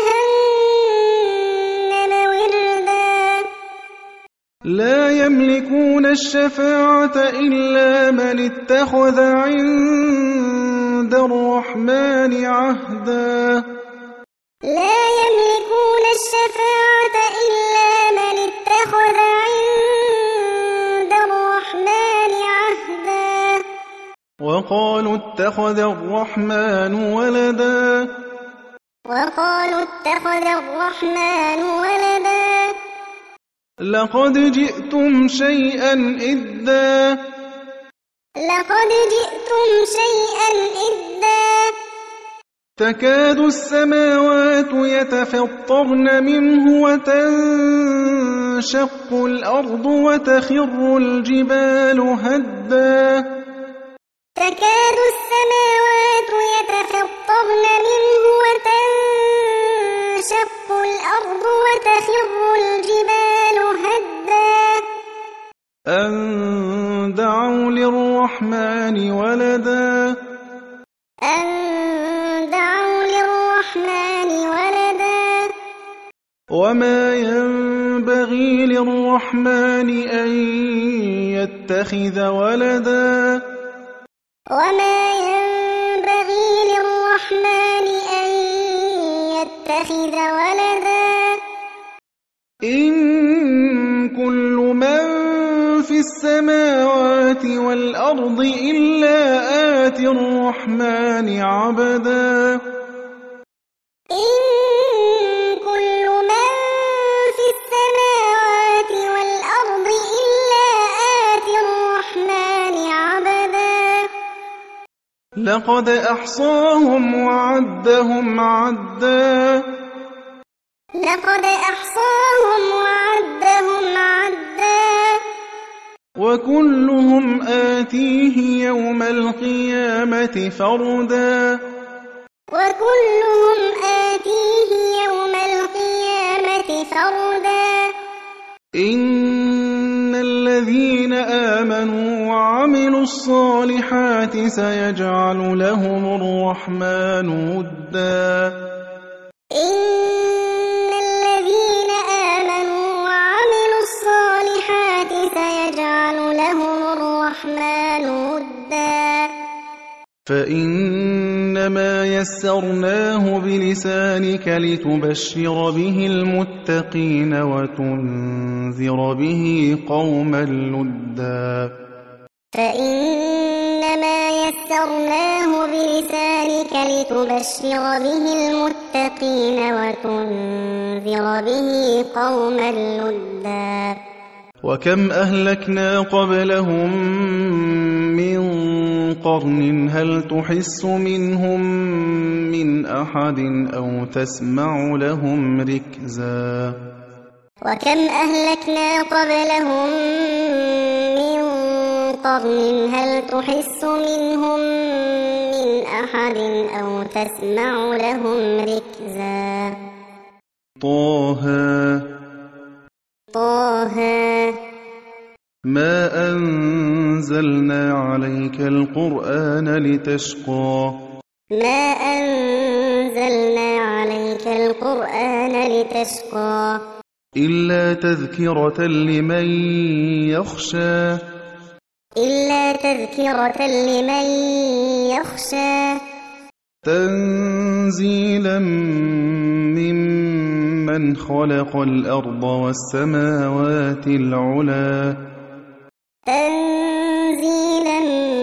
جهنم وردا لا يملكون الشفاعة إلا من اتخذ عند الرحمن عهدا لا يملكون الشفاعة إلا من اتخذ عند الرحمن عهدا وقالوا اتخذ الرحمن ولدا وقالوا اتخذ الرحمن ولدا لقد جئتم شيئا إدا لقد جئتم شيئا إدا تكاد السماوات يتفطرن منه وتنشق الأرض وتخر الجبال هدا تكاد السماوات يتفطرن منه وتنشق الأرض وتخر الجبال هدا أن دعوا للرحمن ولدا أن دعوا للرحمن ولدا وما ينبغي للرحمن أن يتخذ ولدا وما ينبغي للرحمن أن يتخذ ولدا إن كل من في السماوات والأرض إلا آتي الرحمن عبدا إن كل من في السماوات والأرض إلا آتي الرحمن عبدا لقد أحصاهم وعدهم عدا لقد أحصاهم وعدهم عدا وكلهم آتيه يوم القيامة فردا وكلهم آتيه يوم القيامة فردا إن الذين آمنوا وعملوا الصالحات سيجعل لهم الرحمن ودا إن الذين آمنوا وعملوا الصالحات سيجعل لهم الرحمن ودا فإنما يسرناه بلسانك لتبشر به المتقين وتنذر به قوما لدا فإنما يسرناه بلسانك لتبشر به المتقين وتنذر به قوما لدا وكم أهلكنا قبلهم من قرن هل تحس منهم من أحد أو تسمع لهم ركزا وكم أهلكنا قبلهم من قرن هل تحس منهم من أحد أو تسمع لهم ركزا طه طه ما أنزلنا عليك القرآن لتشقى ما أنزلنا عليك القرآن لتشقى إلا تذكرة لمن يخشى إلا تذكرة لمن يخشى تنزيلا ممن خلق الأرض والسماوات العلى تنزيلا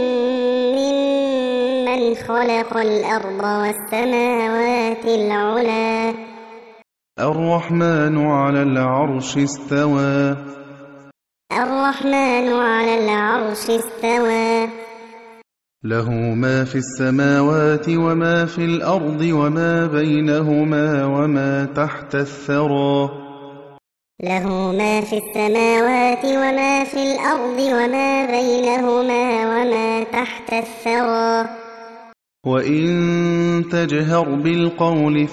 ممن خلق الأرض والسماوات العلى الرحمن على العرش استوى الرحمن على العرش استوى له ما في السماوات وما في الأرض وما بينهما وما تحت الثرى له ما في السماوات وما في الأرض وما بينهما وما تحت الثرى وإن تجهر بالقول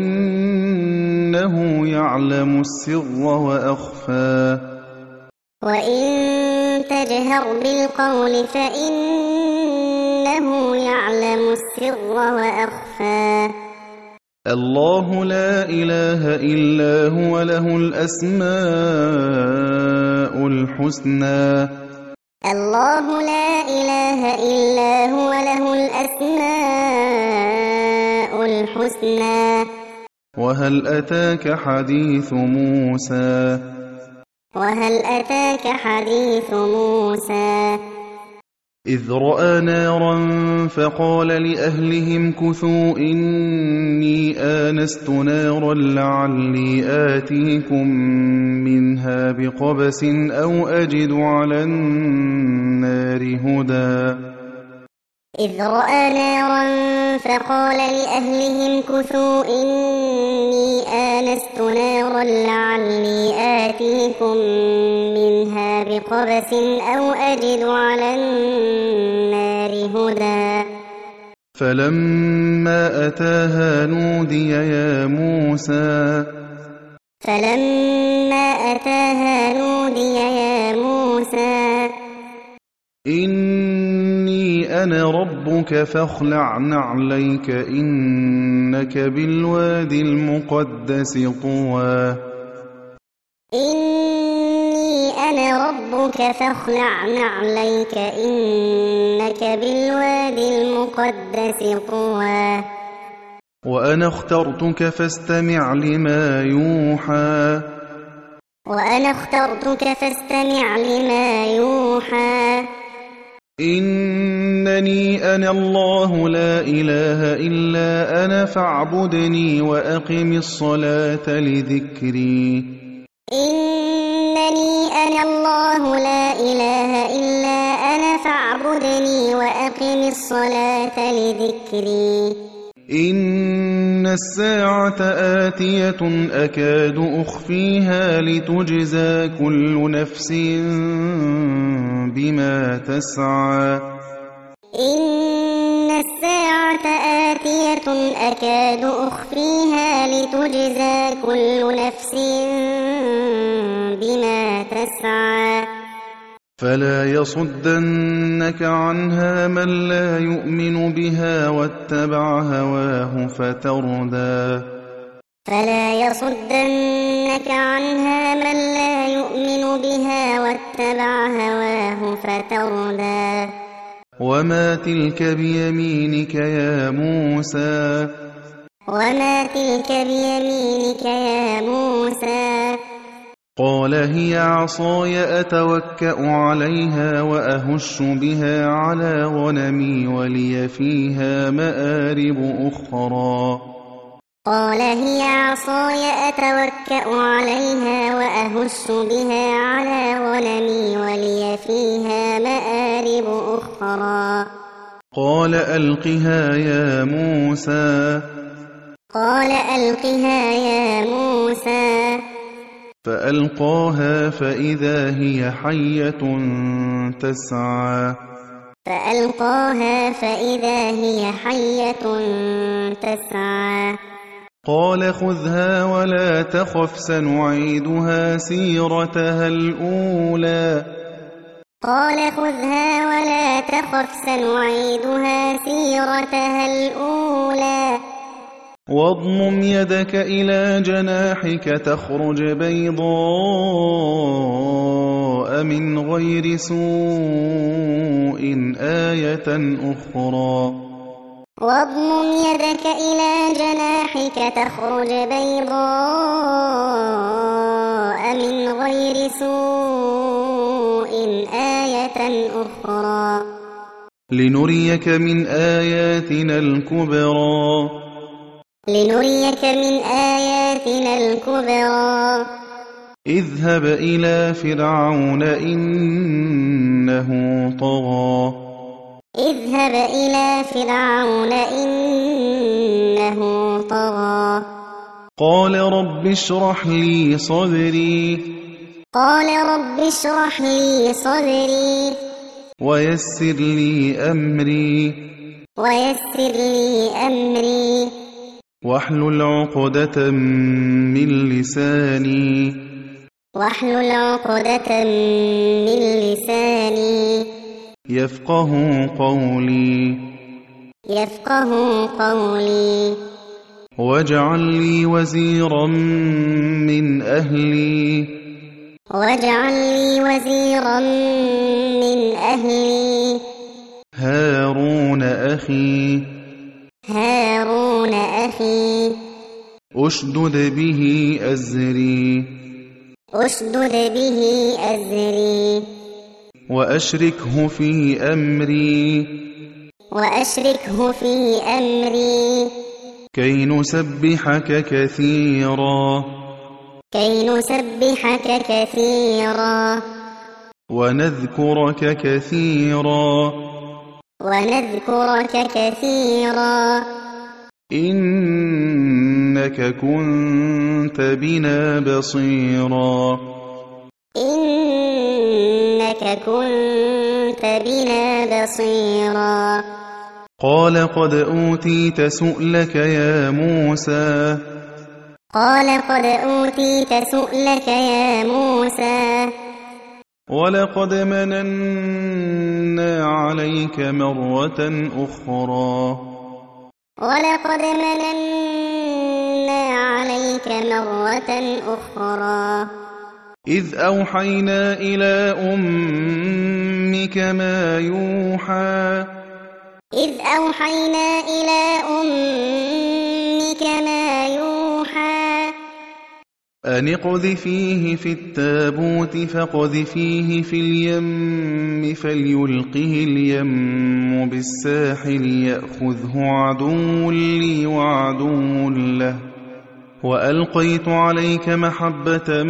فإنه يعلم السر وأخفى وإن تجهر بالقول فإنه يعلم السر وأخفى الله لا إله إلا هو له الأسماء الحسنى الله لا إله إلا هو له الأسماء الحسنى وهل أتاك حديث موسى وهل أتاك حديث موسى إذ رأى نارا فقال لأهلهم كثوا إني آنست نارا لعلي آتيكم منها بقبس أو أجد على النار هدى إذ رأى نارا فقال لأهلهم كثوا إني آنست نارا لعلي آتيكم منها بقبس أو أجد على النار هدى فلما أتاها نودي يا موسى فلما أتاها نودي يا موسى إني أنا ربك فاخلع نعليك إنك بالوادي المقدس طوى إني أنا ربك فاخلع نعليك إنك بالوادي المقدس طوى وأنا اخترتك فاستمع لما يوحى وأنا اخترتك فاستمع لما يوحى إنني أنا الله لا إله إلا أنا فاعبدني وأقم الصلاة لذكري إنني أنا الله لا إله إلا أنا فاعبدني وأقم الصلاة لذكري إن الساعة آتية أكاد أخفيها لتجزى كل نفس بما تسعى إن الساعة آتية أكاد أخفيها لتجزى كل نفس بما تسعى فلا يصدنك عنها من لا يؤمن بها واتبع هواه فتردى فلا يصدنك عنها من لا يؤمن بها واتبع هواه فتردى وما تلك بيمينك يا موسى وما تلك بيمينك يا موسى قال هي عصاي أتوكأ عليها وأهش بها على غنمي ولي فيها مآرب أخرى قال هي عصاي أتوكأ عليها وأهش بها على غنمي ولي فيها مآرب أخرى. قال ألقها يا موسى. قال ألقها يا موسى. فألقاها فإذا هي حية تسعى. فألقاها فإذا هي حية تسعى. قال خذها ولا تخف سنعيدها سيرتها الأولى. قال خذها ولا تخف سنعيدها سيرتها الأولى. واضمم يدك إلى جناحك تخرج بيضاء من غير سوء آية أخرى. واضمم يدك إلى جناحك تخرج بيضاء من غير سوء آية أخرى. لنريك من آياتنا الكبرى. لنريك من آياتنا الكبرى. اذهب إلى فرعون إنه طغى. اذهب إلى فرعون إنه طغى. قال رب اشرح لي صدري. قال رب اشرح لي صدري. ويسر لي أمري. ويسر لي أمري. واحلل عقدة من لساني. واحلل عقدة من لساني. يفقه قولي. يفقه قولي. واجعل لي وزيرا من أهلي. واجعل لي وزيرا من أهلي. هارون أخي. هارون أخي. أشدد به أزري. أشدد به أزري. وأشركه في أمري. وأشركه في أمري. كي نسبحك كثيرا. كي نسبحك كثيرا. ونذكرك كثيرا. ونذكرك كثيرا. إنك كنت بنا بصيرا. إنك كنت بنا بصيرا. قال قد أوتيت سؤلك يا موسى. قال قد أوتيت سؤلك يا موسى. ولقد مننا عليك مرة أخرى. ولقد مننا عليك مرة أخرى. إذ أوحينا إلى أمك ما يوحى. إذ أوحينا إلى أمك ما يوحى. أن اقذفيه في التابوت فاقذفيه في اليم فليلقه اليم بالساحل يأخذه عدو لي وعدو له. وألقيت عليك محبة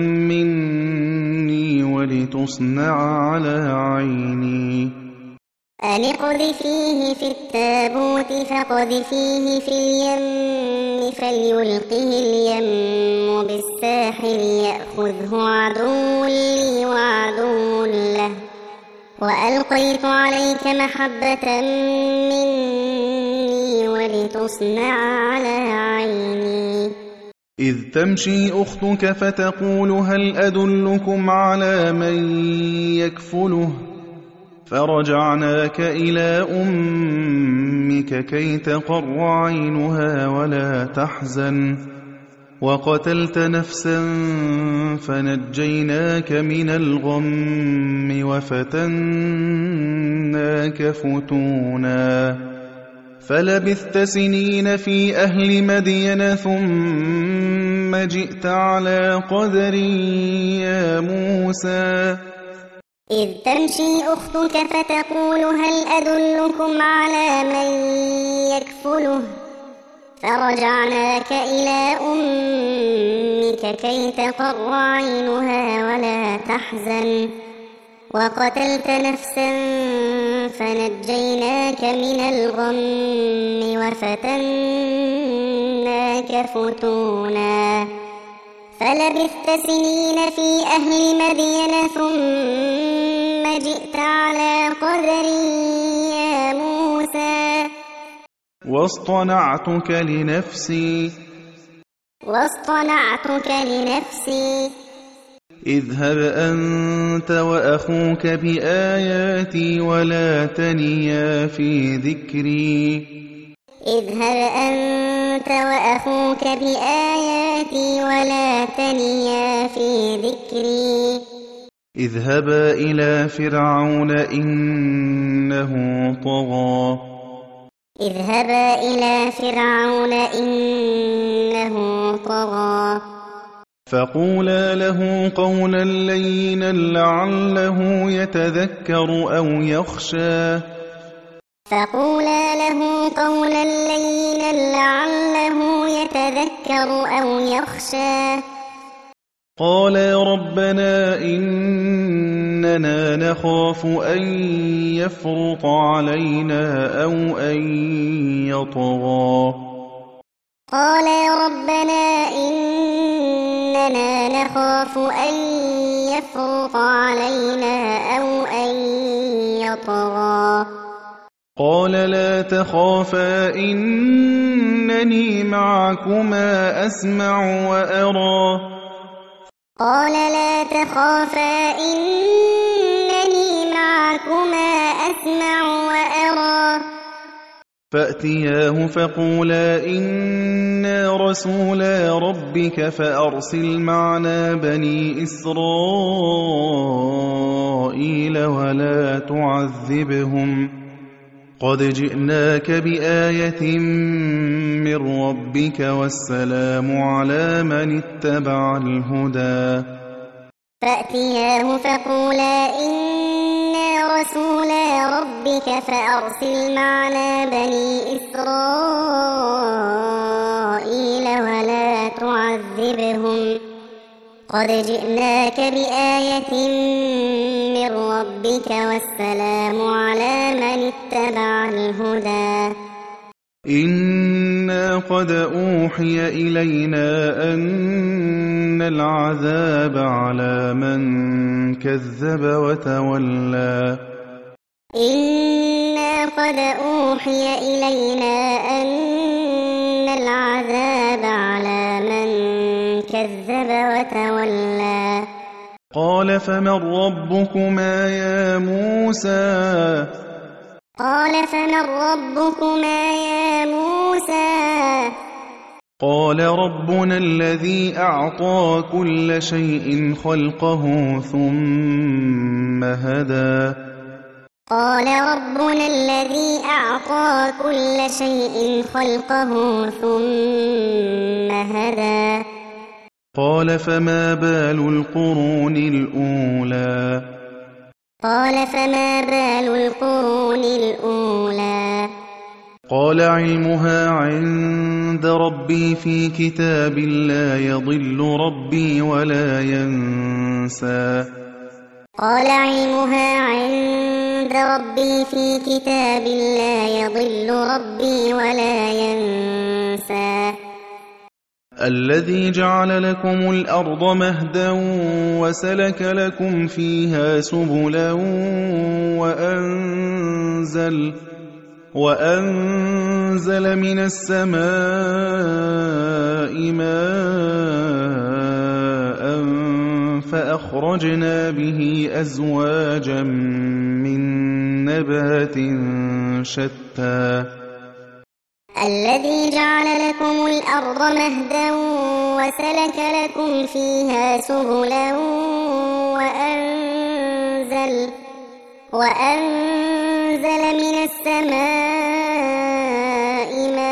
مني ولتصنع على عيني. أن اقذفيه في التابوت فاقذفيه في اليم فليلقه اليم بالساحل يأخذه عدو لي وعدو له. وألقيت عليك محبة مني ولتصنع على عيني. إذ تمشي أختك فتقول هل أدلكم على من يكفله. فرجعناك إلى أمك كي تقر عينها ولا تحزن. وقتلت نفسا فنجيناك من الغم وفتناك فتونا. فلبثت سنين في أهل مدين ثم جئت على قدر يا موسى. إذ تمشي أختك فتقول هل أدلكم على من يكفله. فرجعناك إلى أمك كي تقر عينها ولا تحزن وقتلت نفسا فنجيناك من الغم وفتناك فتونا فلبثت سنين في أهل مدين ثم جئت على قدر يا موسى واصطنعتك لنفسي واصطنعتك لنفسي اذهب أنت وأخوك بآياتي ولا تنيا في ذكري اذهب أنت وأخوك بآياتي ولا تنيا في ذكري اذهبا إلى فرعون إنه طغى اذهبا إلى فرعون إنه طغى فقولا له قولا لينا لعله يتذكر أو يخشى فقولا له قولا لينا لعله يتذكر أو يخشى قالا ربنا إننا نخاف أن يفرط علينا أو أن يطغى قالا ربنا إننا نخاف أن يفرط علينا أو أن يطغى قال لا تخافا إنني معكما أسمع وأرى قال لا تخافا إنني معكما أسمع وأرى فأتياه فقولا إنا رسولا ربك فأرسل معنا بني إسرائيل ولا تعذبهم قد جئناك بآية من ربك والسلام على من اتبع الهدى فأتياه فقولا إنا رسولا ربك فأرسل معنا بني إسرائيل ولا تعذبهم قد جئناك بآية من ربك والسلام على من اتبع الهدى إنا قد أوحي إلينا أن العذاب على من كذب وتولى إنا قد أوحي إلينا أن العذاب على من كذب وتولى قال فمن ربكما يا موسى قال فمن ربكما يا موسى قال ربنا الذي أعطى كل شيء خلقه ثم هدى قال ربنا الذي أعطى كل شيء خلقه ثم هدى قال فما بال القرون الأولى قال فما بال القرون الأولى قال علمها عند ربي في كتاب لا يضل ربي ولا ينسى قال علمها عند ربي في كتاب لا يضل ربي ولا ينسى الذي جعل لكم الأرض مهدا وسلك لكم فيها سبلا وأنزل وأنزل من السماء ماء فأخرجنا به أزواجا من نبات شتى الذي جعل لكم الأرض مهدا وسلك لكم فيها سبلا وأنزل وأنزل من السماء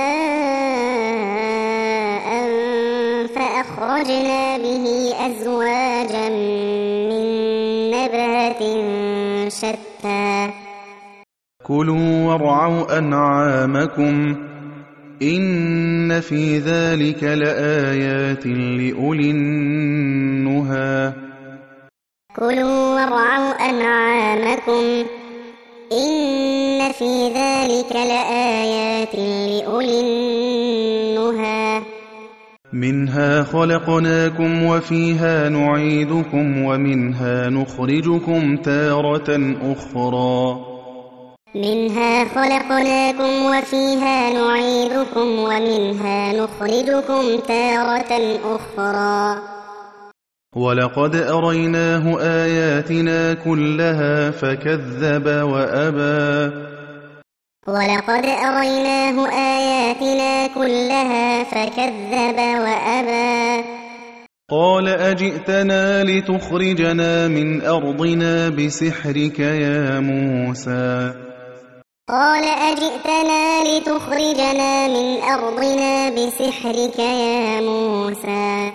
ماء فأخرجنا به أزواجا من نبات شتى كلوا وارعوا أنعامكم إن إن في ذلك لآيات لأولي النهى كلوا وارعوا أنعامكم إن في ذلك لآيات لأولي النهى منها خلقناكم وفيها نعيدكم ومنها نخرجكم تارة أخرى منها خلقناكم وفيها نعيدكم ومنها نخرجكم تارة أخرى ولقد أريناه آياتنا كلها فكذب وأبى ولقد أريناه آياتنا كلها فكذب وأبى قال أجئتنا لتخرجنا من أرضنا بسحرك يا موسى قال أجئتنا لتخرجنا من أرضنا بسحرك يا موسى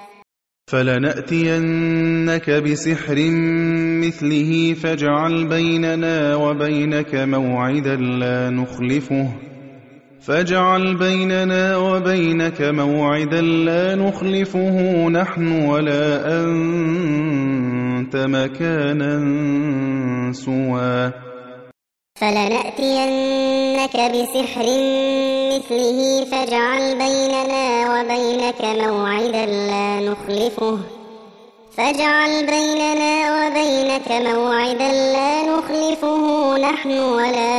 فلنأتينك بسحر مثله فاجعل بيننا وبينك موعدا لا نخلفه فاجعل بيننا وبينك موعدا لا نخلفه نحن ولا أنت مكانا سوى فلنأتينك بسحر مثله فاجعل بيننا وبينك موعدا لا نخلفه فاجعل بيننا وبينك موعدا لا نخلفه نحن ولا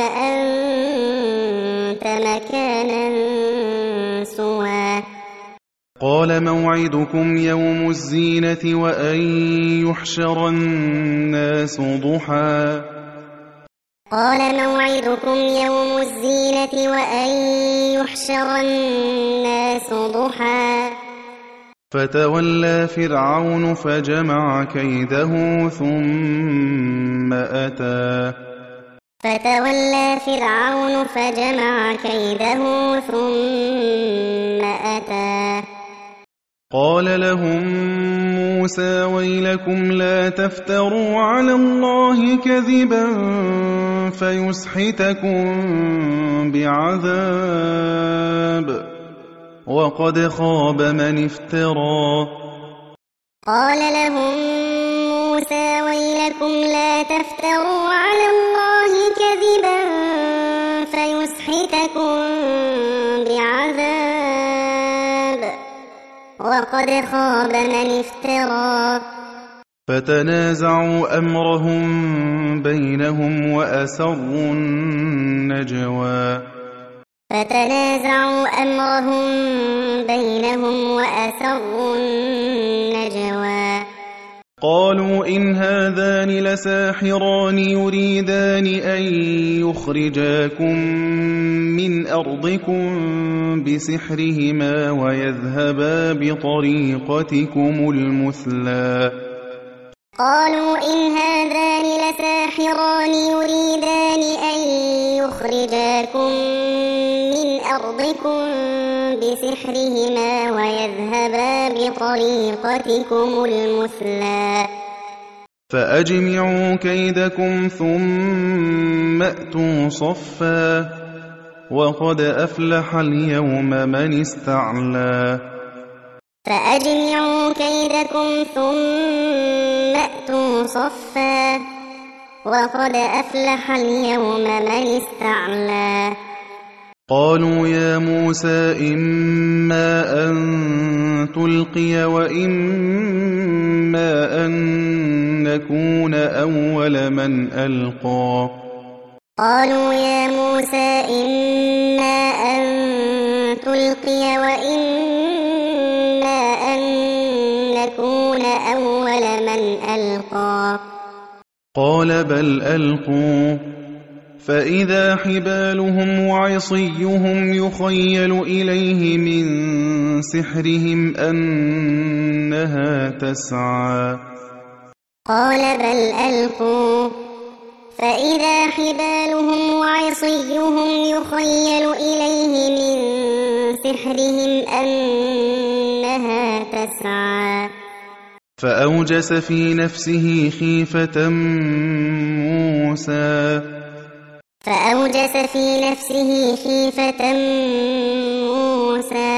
أنت مكانا سوى قال موعدكم يوم الزينة وأن يحشر الناس ضحى قال موعدكم يوم الزينة وأن يحشر الناس ضحى فتولى فرعون فجمع كيده ثم أتى فتولى فرعون فجمع كيده ثم أتى قال لهم موسى ويلكم لا تفتروا على الله كذبا فيسحتكم بعذاب وقد خاب من افترى قال لهم موسى ويلكم لا تفتروا على الله كذبا فيسحتكم بعذاب وقد خاب من افترى فتنازعوا أمرهم بينهم وأسروا النجوى فتنازعوا أمرهم بينهم وأسروا النجوى قالوا إن هذان لساحران يريدان أن يخرجاكم من أرضكم بسحرهما ويذهبا بطريقتكم المثلى قالوا إن هذان لساحران يريدان أن يخرجاكم من أرضكم بسحرهما ويذهبا بطريقتكم المثلى فأجمعوا كيدكم ثم أتوا صفا وقد أفلح اليوم من استعلى فأجمعوا كيدكم ثم أتوا صفا وقد أفلح اليوم من استعلى قالوا يا موسى إما أن تلقي وإما أن نكون أول من ألقى قالوا يا موسى إما أن تلقي وإما أن نكون أول من ألقى قال بل ألقوا فإذا حبالهم وعصيهم يخيل إليه من سحرهم أنها تسعى قال بل ألقوا فإذا حبالهم وعصيهم يخيل إليه من سحرهم أنها تسعى فأوجس في نفسه خيفة موسى فأوجس في نفسه خيفة موسى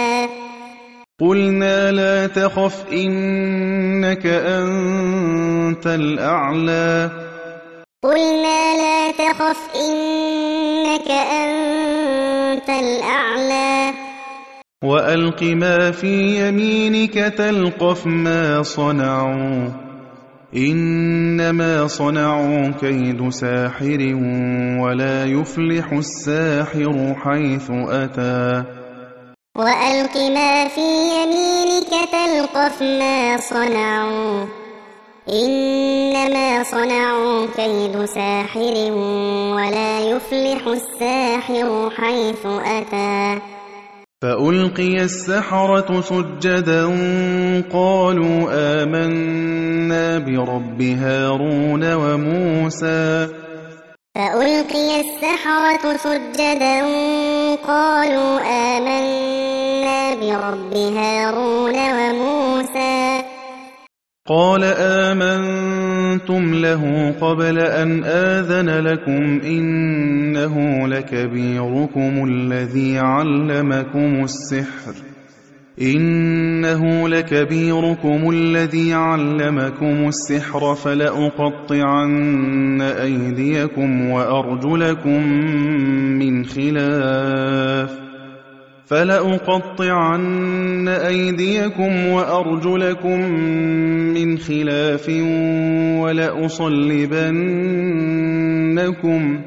قُلْنَا لَا تَخَفْ إِنَّكَ أَنتَ الْأَعْلَى قُلْنَا لَا تَخَفْ إِنَّكَ أَنتَ الْأَعْلَى وَأَلْقِ مَا فِي يَمِينِكَ تَلْقَفْ مَا صَنَعُوا إِنَّمَا صَنَعُوا كَيْدُ سَاحِرٍ وَلَا يُفْلِحُ السَّاحِرُ حَيْثُ أَتَى وَأَلْقِ مَا فِي يَمِينِكَ تَلْقَفْ مَا صَنَعُوا إِنَّمَا صَنَعُوا كَيْدُ سَاحِرٍ وَلَا يُفْلِحُ السَّاحِرُ حَيْثُ أَتَى فَأُلْقِيَ السَّحَرَةُ سُجَّدًا قَالُوا آمَنَّا بِرَبِّ هَارُونَ وَمُوسَى فَأُلْقِيَ السَّحَرَةُ سُجَّدًا قَالُوا آمَنَّا بِرَبِّ هَارُونَ وَمُوسَى قَالَ آمَنْتُمْ لَهُ قَبْلَ أَنْ آذَنَ لَكُمْ إِنَّهُ لَكَبِيرُكُمُ الَّذِي عَلَّمَكُمُ السِّحْرَ إِنَّهُ لَكَبِيرُكُمُ الَّذِي عَلَّمَكُمُ السِّحْرَ فَلَأُقَطِّعَنَّ أَيْدِيَكُمْ وَأَرْجُلَكُم مِّنْ خِلَافٍ فَلَأُقَطِّعَنَّ أَيْدِيَكُمْ وَأَرْجُلَكُم مِّنْ خِلَافٍ وَلَأُصَلِّبَنَّكُمْ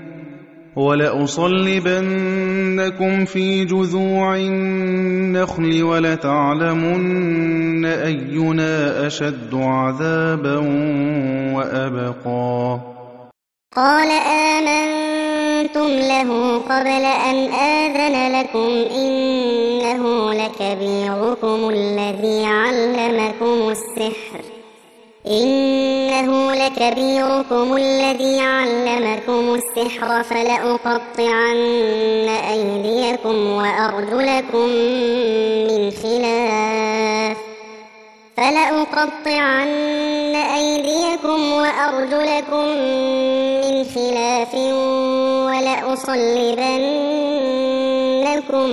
وَلَأُصَلِّبَنَّكُمْ فِي جُذُوعِ النَّخْلِ وَلَتَعْلَمُنَّ أَيُّنَا أَشَدُّ عَذَابًا وَأَبْقَىٰ قَالَ آمَنْتُمْ لَهُ قَبْلَ أَنْ آذَنَ لَكُمْ إِنَّهُ لَكَبِيرُكُمُ الَّذِي عَلَّمَكُمُ السِّحْرَ إِنَّهُ لَكَبِيرُكُمُ الَّذِي عَلَّمَكُمُ السِّحْرَ فَلَأُقَطِّعَنَّ أَيْدِيَكُمْ وَأَرْجُلَكُم مِّنْ خِلَافٍ فَلَأُقَطِّعَنَّ أَيْدِيَكُمْ وَأَرْجُلَكُم مِّنْ خِلَافٍ وَلَأُصَلِّبَنَّكُمْ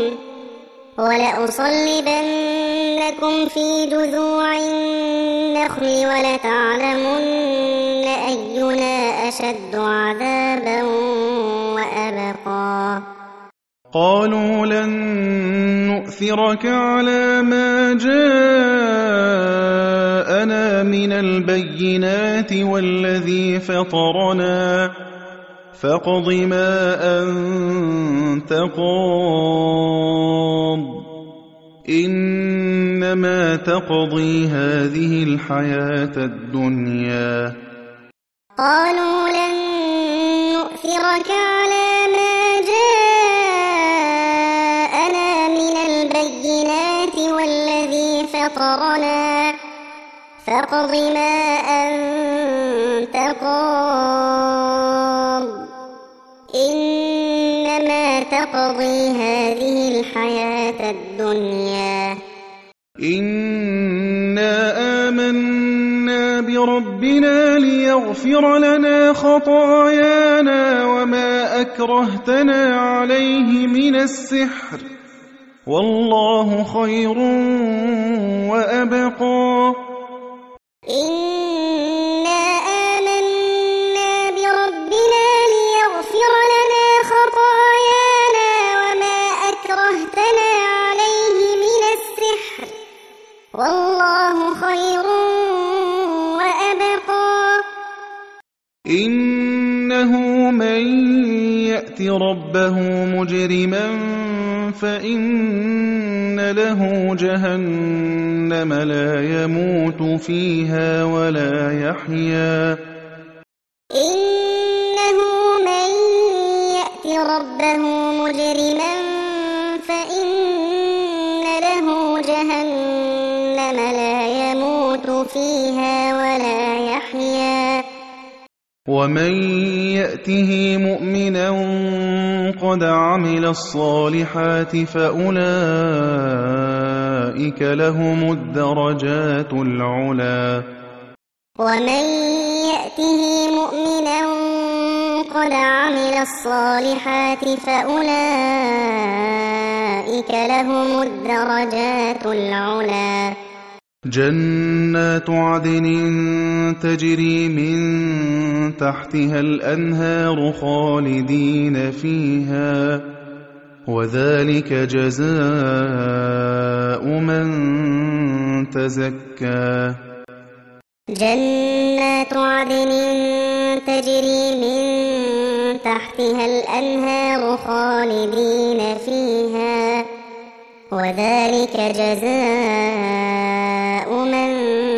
وَلَأُصَلِّبَنَّكُمْ فِي جُذُوعِ النَّخْلِ وَلَتَعْلَمُنَّ أَيُّنَا أَشَدُّ عَذَابًا وَأَبْقَىٰ قَالُوا لَن نُّؤْثِرَكَ عَلَىٰ مَا جَاءَنَا مِنَ الْبَيِّنَاتِ وَالَّذِي فَطَرَنَا فَاقْضِ مَا أَنتَ قَاضٍ إِنَّمَا تَقْضِي هَٰذِهِ الْحَيَاةَ الدُّنْيَا قَالُوا لَن نُّؤْثِرَكَ عَلَىٰ مَا جَاءَنَا مِنَ الْبَيِّنَاتِ وَالَّذِي فَطَرَنَا فَاقْضِ مَا أَنتَ قَاضٍ إِنَّمَا تَقْضِي هَٰذِهِ الْحَيَاةَ الدُّنْيَا إِنَّا آمَنَّا بِرَبِّنَا لِيَغْفِرَ لَنَا خَطَايَانَا وَمَا أَكْرَهْتَنَا عَلَيْهِ مِنَ السِّحْرِ وَاللَّهُ خَيْرٌ وَأَبْقَىٰ إِنَّا آمَنَّا بِرَبِّنَا لِيَغْفِرَ لَنَا خَطَايَانَا وَمَا أَكْرَهْتَنَا عَلَيْهِ مِنَ السِّحْرِ وَاللَّهُ خَيْرٌ وَأَبْقَىٰ إِنَّهُ مَن يَأْتِ رَبَّهُ مُجْرِمًا فَإِنَّ لَهُ جَهَنَّمَ لَا يَمُوتُ فِيهَا وَلَا يَحْيَىٰ إِنَّهُ مَن يَأْتِ رَبَّهُ مُجْرِمًا فَإِنَّ لَهُ جَهَنَّمَ لَا يَمُوتُ فِيهَا وَلَا يَحْيَىٰ وَمَن يَأْتِهِ مُؤْمِنًا قَدْ عَمِلَ الصَّالِحَاتِ فَأُولَٰئِكَ لَهُمُ الدَّرَجَاتُ الْعُلَىٰ وَمَن يَأْتِهِ مُؤْمِنًا قَدْ عَمِلَ الصَّالِحَاتِ فَأُولَٰئِكَ أولئك لهم الدرجات العلى جنات عدن تجري من تحتها الأنهار خالدين فيها وذلك جزاء من تزكى جنات عدن تجري من تحتها الأنهار خالدين فيها وذلك جزاء من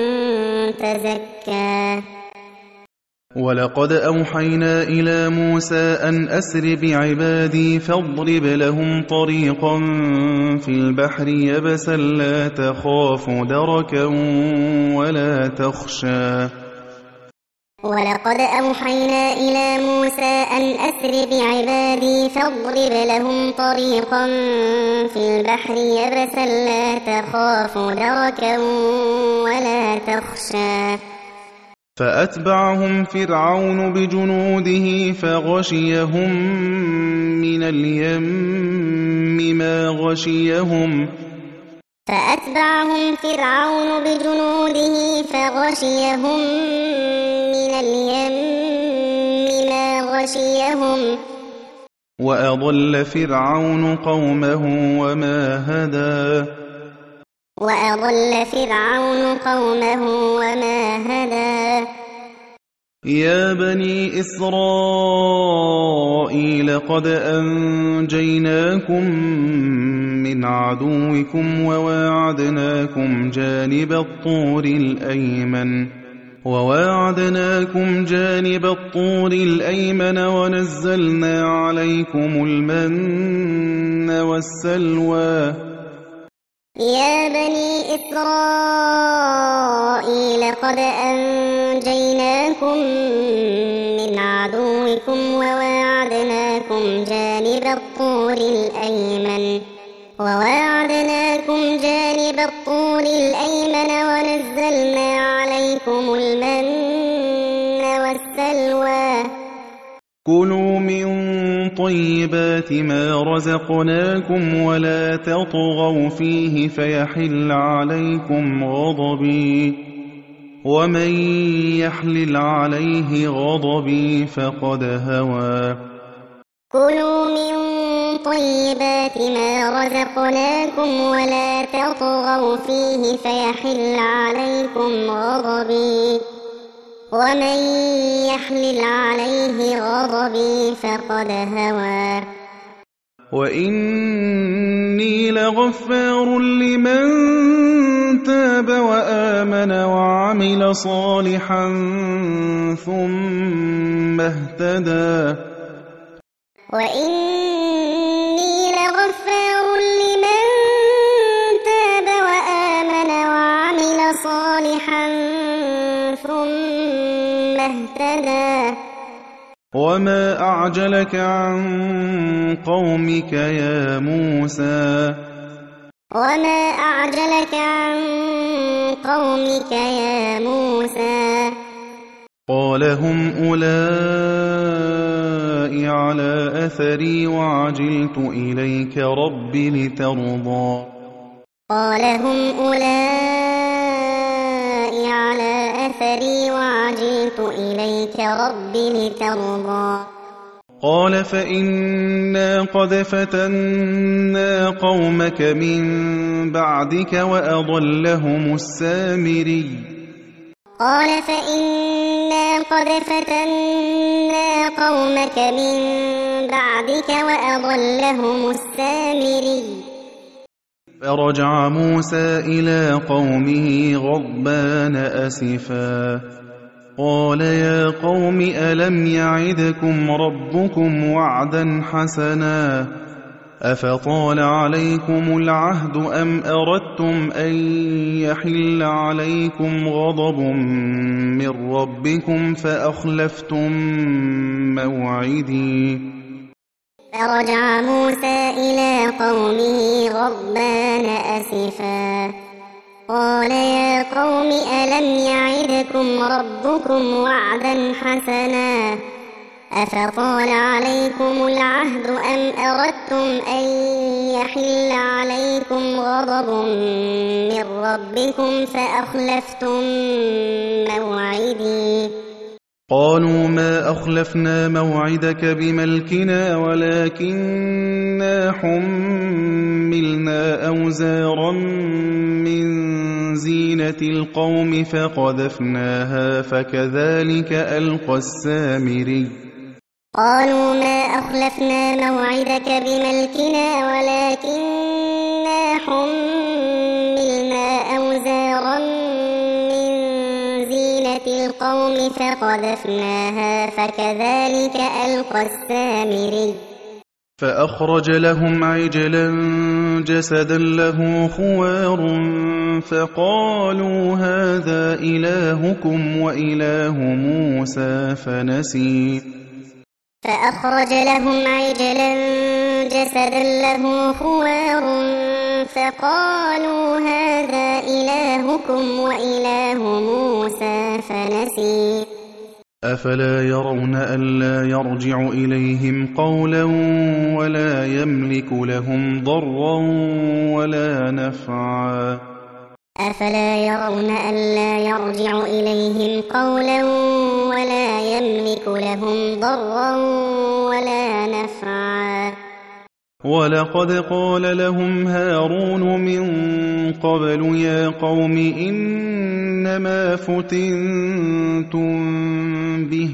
تزكى ولقد أوحينا إلى موسى أن أسر بعبادي فاضرب لهم طريقا في البحر يبسا لا تخاف دركا ولا تخشى ولقد أوحينا إلى موسى أن أسر بعبادي فاضرب لهم طريقا في البحر يبسا لا تخاف دركا ولا تخشى فأتبعهم فرعون بجنوده فغشيهم من اليم ما غشيهم فأتبعهم فرعون بجنوده فغشيهم من اليم ما غشيهم وأضل فرعون قومه وما هدى وأضل فرعون قومه وما هدى يا بني إسرائيل قد أنجيناكم من عدوكم وواعدناكم جانب الطور الأيمن وواعدناكم جانب الطور الأيمن ونزلنا عليكم المن والسلوى يا بني إسرائيل قد أنجيناكم من عدوكم وواعدناكم جانب الطور الأيمن وواعدناكم جانب الطور الأيمن ونزلنا عليكم المن والسلوى كلوا من طيبات ما رزقناكم ولا تطغوا فيه فيحل عليكم غضبي ومن يحلل عليه غضبي فقد هوى كلوا من طيبات ما رزقناكم ولا تطغوا فيه فيحل عليكم غضبي ومن يحلل عليه غضبي فقد هوى وإني لغفار لمن تاب وآمن وعمل صالحا ثم اهتدى وإني لغفار لمن تاب وآمن وعمل صالحا ثم اهتدى وما أعجلك عن قومك يا موسى وما أعجلك عن قومك يا موسى قال هم أولئك على أثري وعجلت إليك رب لترضى قال هم أولئك على أثري وعجلت إليك رب لترضى قال فإنا قد فتنا قومك من بعدك وأضلهم السامري قال فإنا قد فتنا قومك من بعدك وأضلهم السامري فرجع موسى إلى قومه غضبان أسفا قال يا قوم ألم يعدكم ربكم وعدا حسنا أفطال عليكم العهد أم أردتم أن يحل عليكم غضب من ربكم فأخلفتم موعدي فرجع موسى إلى قومه غضبان أسفا قال يا قوم ألم يعدكم ربكم وعدا حسنا أفطال عليكم العهد أم أردتم أن يحل عليكم غضب من ربكم فأخلفتم موعدي قالوا ما أخلفنا موعدك بملكنا ولكننا حملنا أوزارا من زينة القوم فقذفناها فكذلك ألقى السامري قالوا ما أخلفنا موعدك بملكنا ولكننا حملنا أوزارا من زينة القوم فقذفناها فكذلك ألقى السامري فأخرج لهم عجلا جسدا له خوار فقالوا هذا إلهكم وإله موسى فنسي فأخرج لهم عجلا جسدا له خوار فقالوا هذا إلهكم وإله موسى فنسي أفلا يرون ألا يرجع إليهم قولا ولا يملك لهم ضرا ولا نفعا أفلا يرون ألا يرجع إليهم قولا ولا يملك لهم ضرا ولا نفعا ولقد قال لهم هارون من قبل يا قوم إنما فتنتم به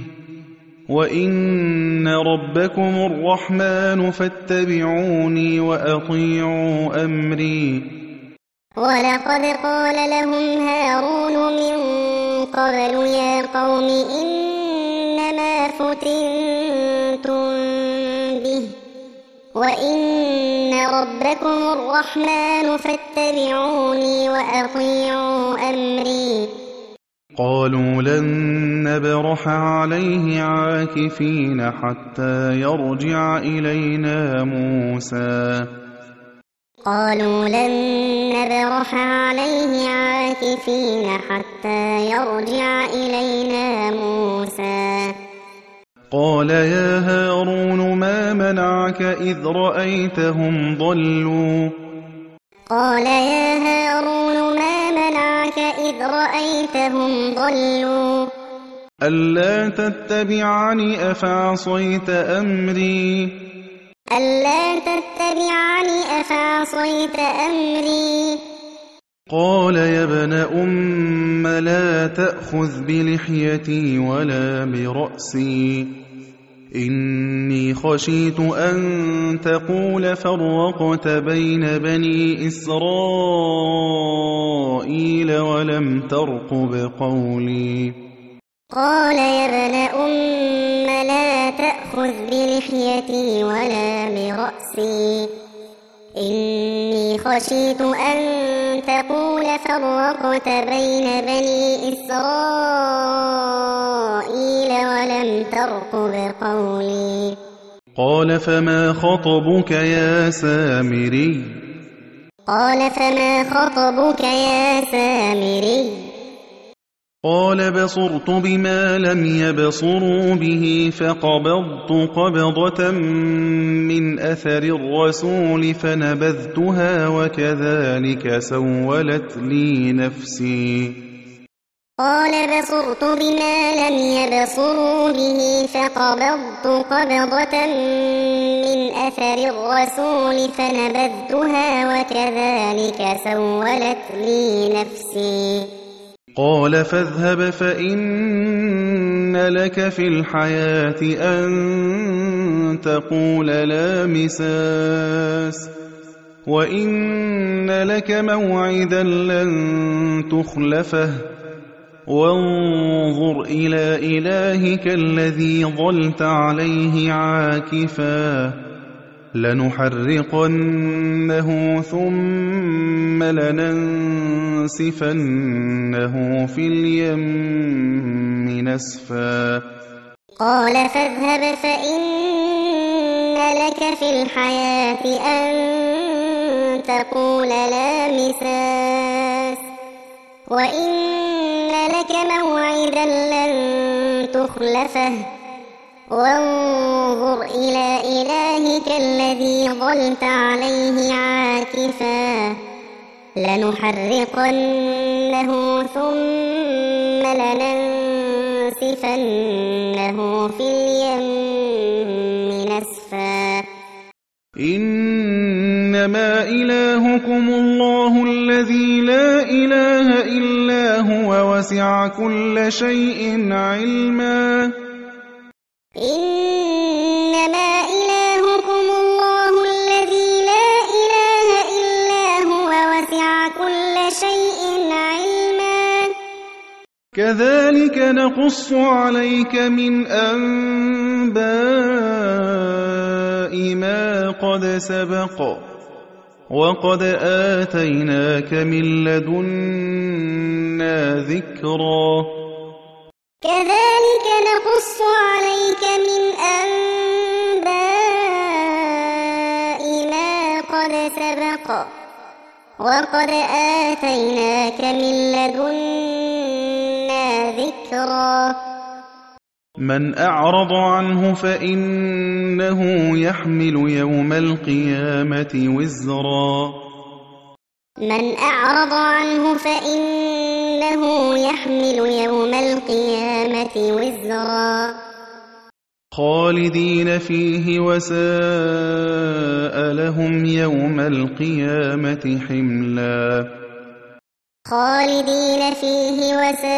وإن ربكم الرحمن فاتبعوني وأطيعوا أمري ولقد قال لهم هارون من قبل يا قوم إنما فتنتم به وإن ربكم الرحمن فاتبعوني وأطيعوا أمري قالوا لن نبرح عليه عاكفين حتى يرجع إلينا موسى قالوا لن نبرح عليه عاكفين حتى يرجع إلينا موسى قال يا هارون ما منعك إذ رأيتهم ضلوا قال يا هارون ما منعك إذ رأيتهم ضلوا ألا تتبعني أفعصيت أمري ألا تتبعني أفعصيت أمري قال يا ابن أم لا تأخذ بلحيتي ولا برأسي إني خشيت أن تقول فرقت بين بني إسرائيل ولم ترقب قولي قال يا ابن أم لا تأخذ بلحيتي ولا برأسي إني خشيت أن تقول فرقت بين بني إسرائيل ولم ترقب قولي قال فما خطبك يا سامري قال فما خطبك يا سامري قال بصرت بما لم يبصروا به فقبضت قبضة من أثر الرسول فنبذتها وكذلك سولت لي نفسي قال بصرت بما لم يبصروا به فقبضت قبضة من أثر الرسول فنبذتها وكذلك سولت لي نفسي قال فاذهب فإن لك في الحياة أن تقول لا مساس وإن لك موعدا لن تخلفه وانظر إلى إلهك الذي ظلت عليه عاكفا لنحرقنه ثم لننسفنه في اليم نسفا قال فاذهب فإن لك في الحياة أن تقول لا مساس وإن لك موعدا لن تخلفه وانظر إلى إلهك الذي ظلت عليه عاكفا لنحرقنه ثم لننسفنه في اليم نسفا إنما إلهكم الله الذي لا إله إلا هو وسع كل شيء علما إنما إلهكم الله الذي لا إله إلا هو وسع كل شيء علما كذلك نقص عليك من أنباء ما قد سبق وقد آتيناك من لدنا ذكرا كذلك نقص عليك من أنباء ما قد سبق وقد آتيناك من لدنا ذكرا من أعرض عنه فإنه يحمل يوم القيامة وزرا من أعرض عنه فإنه يحمل يوم القيامة وزرا خالدين فيه وساء لهم يوم القيامة حملا خالدين فيه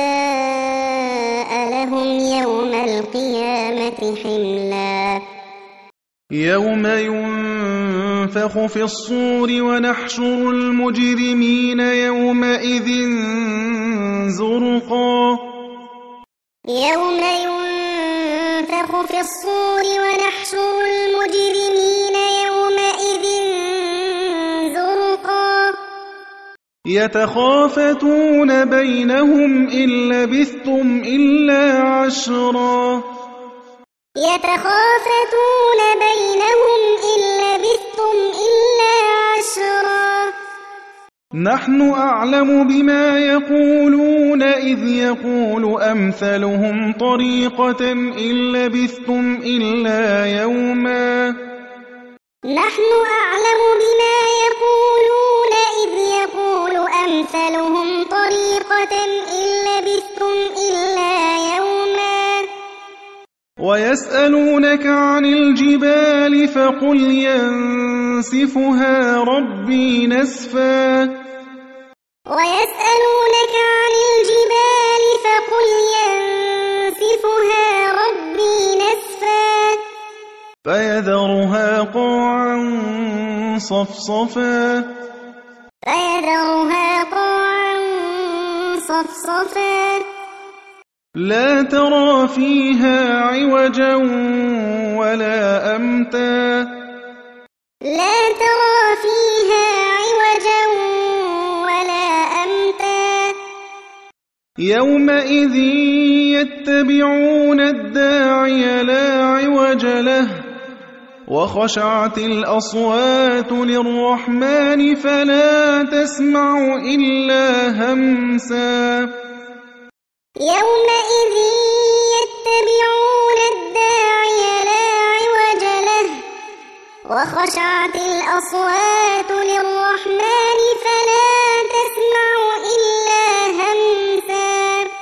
وساء لهم يوم القيامة حملا يوم ينفخ في الصور ونحشر المجرمين يومئذ زرقا يوم ينفخ في الصور ونحشر المجرمين يومئذ زرقا يتخافتون بينهم إن لبثتم إلا عشرا يتخافتون بينهم إن لبثتم إلا عشرا نحن أعلم بما يقولون إذ يقول أمثلهم طريقة إن لبثتم إلا يوما نحن أعلم بما يقولون إذ يقول أمثلهم طريقة إن لبثتم إلا يوما ويسألونك عن الجبال فقل ينسفها ربي نسفا ويسألونك عن الجبال فقل ينسفها ربي نسفا فيذرها قاعا صفصفا فيذرها قاعا صفصفا لا ترى فيها عوجا ولا أمتا لا ترى فيها عوجا ولا أمتا يومئذ يتبعون الداعي لا عوج له وخشعت الأصوات للرحمن فلا تسمع إلا همسا يومئذ يتبعون الداعي لا عوج له وخشعت الأصوات للرحمن فلا تسمع إلا همسا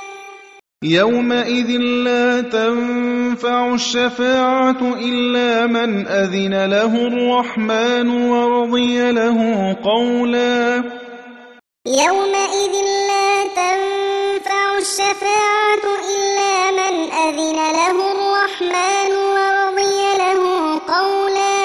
يومئذ لا تنفع الشفاعة إلا من أذن له الرحمن ورضي له قولا يومئذ لا تنفع الشفاعة إلا من أذن له الرحمن ورضي له قولا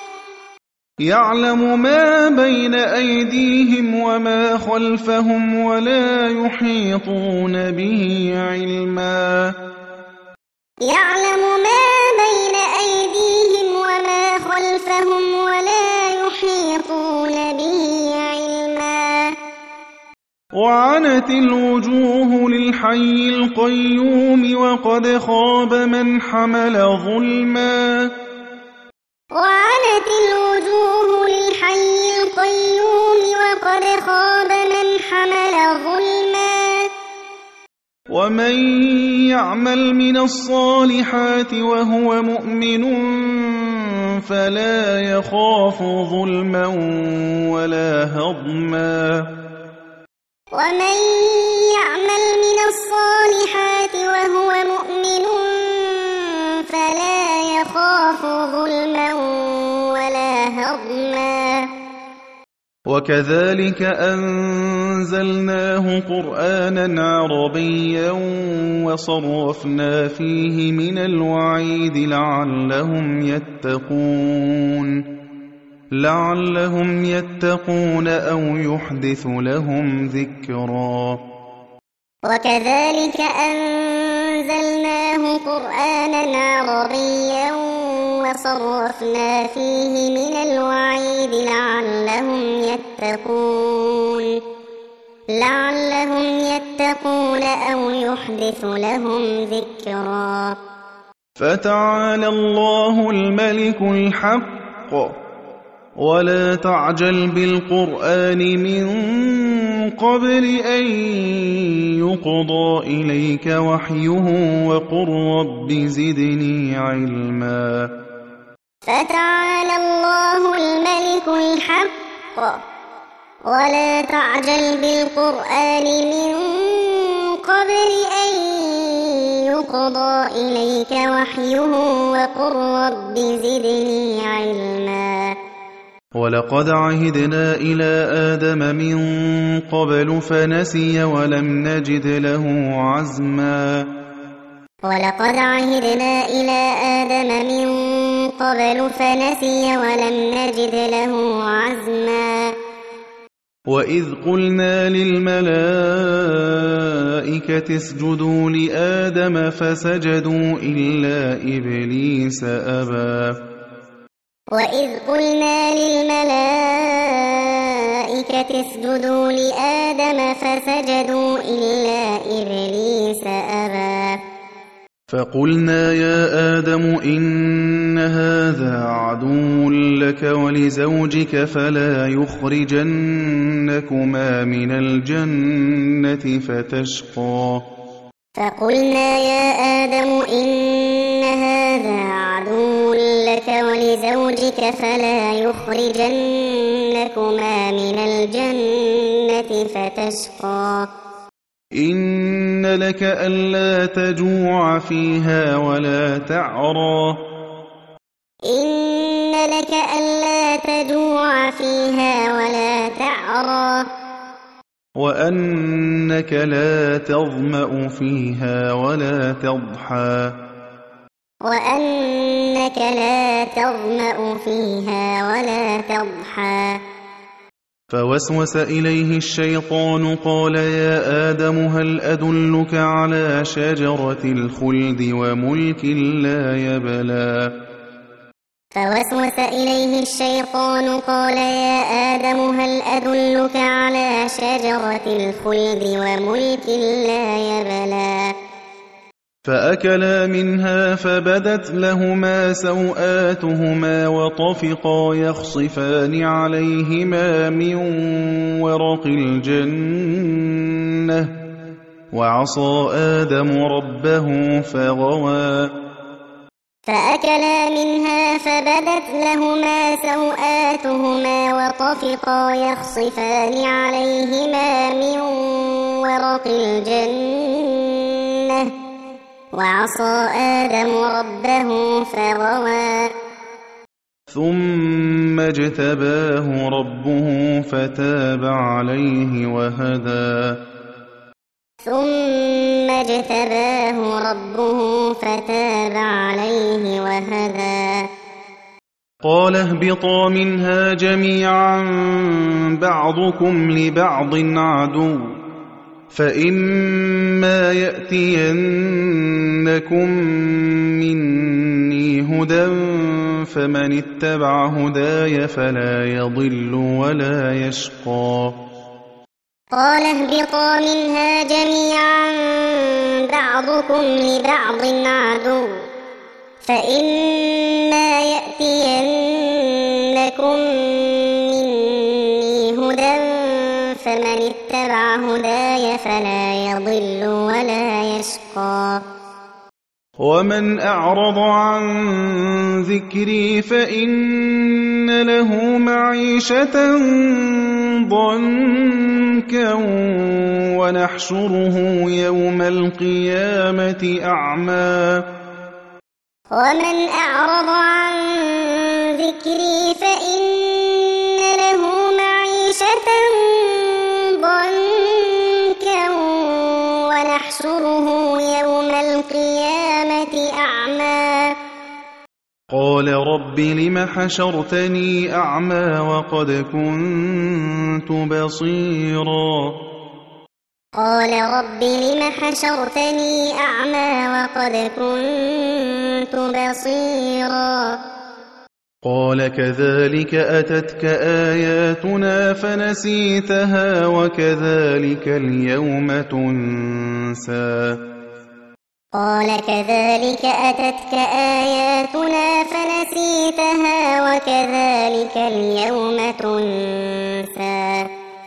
يعلم ما بين أيديهم وما خلفهم ولا يحيطون به علما يعلم ما بين أيديهم وما خلفهم ولا يحيطون به علما وعنت الوجوه للحي القيوم وقد خاب من حمل ظلما وعنت الوجوه للحي القيوم وقد خاب من حمل ظلما ومن يعمل من الصالحات وهو مؤمن فلا يخاف ظلما ولا هضما ومن يعمل من الصالحات وهو مؤمن فلا يخاف ظلما ولا هضما وكذلك أنزلناه قرآنا عربيا وصرفنا فيه من الوعيد لعلهم يتقون لعلهم يتقون أو يحدث لهم ذكرا وكذلك أنزلناه قرآنا عربيا وصرفنا فيه من الوعيد لعلهم يتقون لعلهم يتقون أو يحدث لهم ذكرا فتعالى الله الملك الحق ولا تعجل بالقرآن من قبل أن يقضى إليك وحيه وقل رب زدني علما فتعالى الله الملك الحق ولا تعجل بالقرآن من قبل أن يقضى إليك وحيه وقل رب زدني علما ولقد عهدنا إلى آدم من قبل فنسي ولم نجد له عزما ولقد عهدنا إلى آدم من قبل فنسي ولم نجد له عزما وإذ قلنا للملائكة اسجدوا لآدم فسجدوا إلا إبليس أبى وإذ قلنا للملائكة اسجدوا لآدم فسجدوا إلا إبليس أبى فقلنا يا آدم إن هذا عدو لك ولزوجك فلا يخرجنكما من الجنة فتشقى فقلنا يا آدم إن هذا عدو لك ولزوجك فلا يخرجنكما من الجنة فتشقى إن لك ألا تجوع فيها ولا تعرى إن لك ألا تجوع فيها ولا تعرى وأنك لا تظمأ فيها ولا تضحى وأنك لا تظمأ فيها ولا تضحى فوسوس إليه الشيطان قال يا آدم هل أدلك على شجرة الخلد وملك لا يبلى فوسوس إليه الشيطان قال يا آدم هل أدلك على شجرة الخلد وملك لا يبلى فأكلا منها فبدت لهما سوآتهما وطفقا يخصفان عليهما من ورق الجنة وعصى آدم ربه فغوى فأكلا منها فبدت لهما سوآتهما وطفقا يخصفان عليهما من ورق الجنة وعصى آدم ربه فغوى ثم اجتباه ربه فتاب عليه وهدى ثم اجتباه ربه فتاب عليه وهدى قال اهبطا منها جميعا بعضكم لبعض عدو فإما يأتينكم مني هدى فمن اتبع هداي فلا يضل ولا يشقى قال اهبطا منها جميعا بعضكم لبعض عدو فإما يأتينكم مني هدى فمن اتبع اتبع هداي فلا يضل ولا يشقى ومن أعرض عن ذكري فإن له معيشة ضنكا ونحشره يوم القيامة أعمى ومن أعرض عن ذكري فإن له معيشة ضنكا ونحشره يوم القيامة أعمى قال رب لم حشرتني أعمى وقد كنت بصيرا قال رب لم حشرتني أعمى وقد كنت بصيرا قال كذلك أتتك آياتنا فنسيتها وكذلك اليوم تنسى قال كذلك أتتك آياتنا فنسيتها وكذلك اليوم تنسى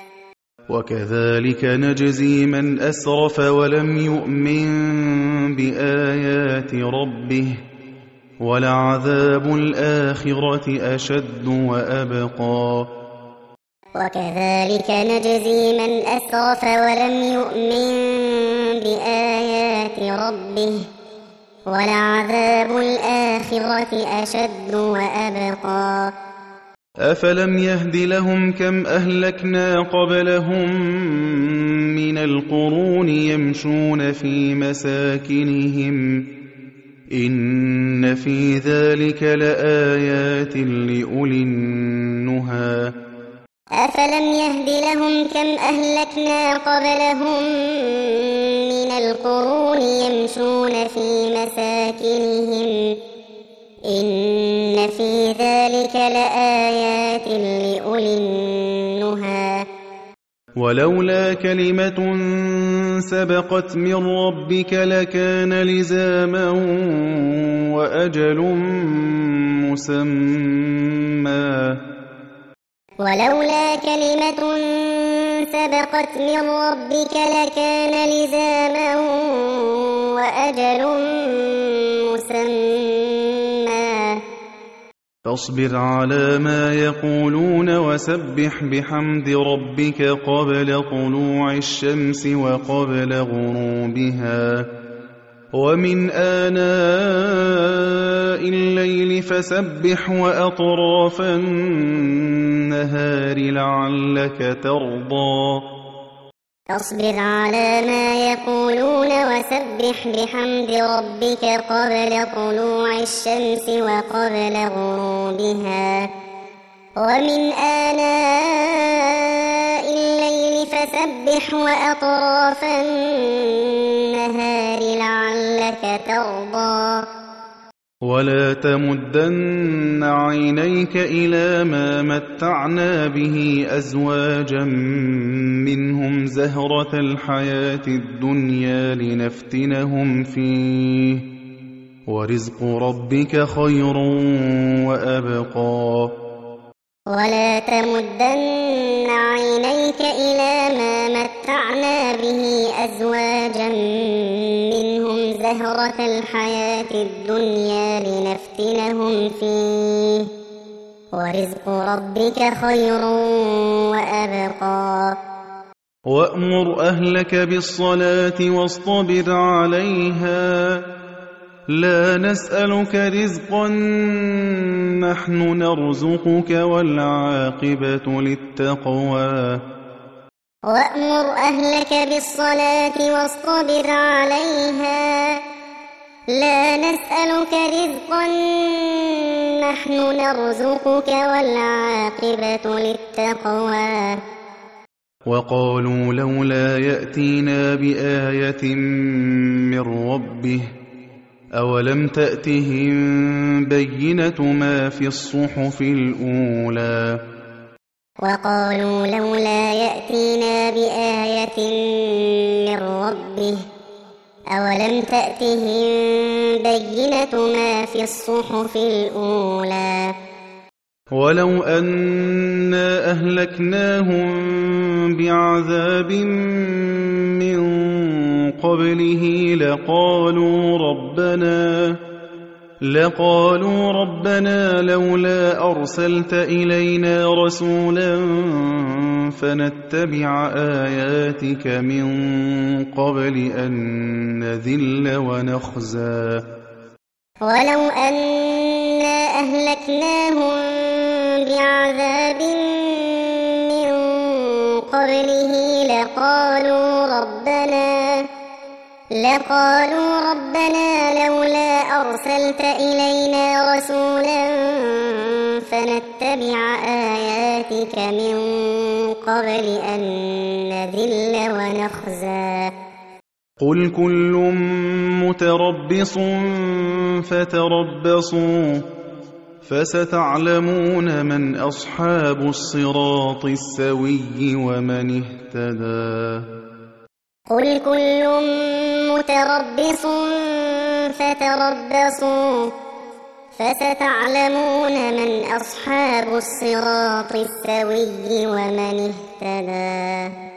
وكذلك نجزي من أسرف ولم يؤمن بآيات ربه ولعذاب الآخرة أشد وأبقى وكذلك نجزي من أسرف ولم يؤمن بآيات ربه ولعذاب الآخرة أشد وأبقى أفلم يهد لهم كم أهلكنا قبلهم من القرون يمشون في مساكنهم إن في ذلك لآيات لأولي النهى أفلم يهد لهم كم أهلكنا قبلهم من القرون يمشون في مساكنهم إن في ذلك لآيات لأولي النهى ولولا كلمة سبقت من ربك لكان لزاما وأجل مسمى ولولا كلمة سبقت من ربك لكان لزاما وأجل مسمى فاصبر على ما يقولون وسبح بحمد ربك قبل طلوع الشمس وقبل غروبها ومن آناء الليل فسبح وأطراف النهار لعلك ترضى فاصبر على ما يقولون وسبح بحمد ربك قبل طلوع الشمس وقبل غروبها ومن آناء الليل فسبح وأطراف النهار لعلك ترضى ولا تمدن عينيك إلى ما متعنا به أزواجا منهم زهرة الحياة الدنيا لنفتنهم فيه ورزق ربك خير وأبقى ولا تمدن عينيك إلى ما متعنا به أزواجا منهم زهرة الحياة الدنيا لنفتنهم فيه ورزق ربك خير وأبقى وأمر أهلك بالصلاة واصطبر عليها لا نسألك رزقا نحن نرزقك والعاقبة للتقوى وأمر أهلك بالصلاة واصطبر عليها لا نسألك رزقا نحن نرزقك والعاقبة للتقوى وقالوا لولا يأتينا بآية من ربه أولم تأتهم بينة ما في الصحف الأولى وقالوا لولا يأتينا بآية من ربه أولم تأتهم بينة ما في الصحف الأولى ولو أنا أهلكناهم بعذاب من قبله لقالوا ربنا لقالوا ربنا لولا أرسلت إلينا رسولا فنتبع آياتك من قبل أن نذل ونخزى ولو أنا أهلكناهم بعذاب من قبله لقالوا ربنا لقالوا ربنا لولا أرسلت إلينا رسولا فنتبع آياتك من قبل أن نذل ونخزى قل كل متربص فتربصوا فستعلمون من أصحاب الصراط السوي ومن اهتدى قل كل متربص فتربصوا فستعلمون من أصحاب الصراط السوي ومن اهتدى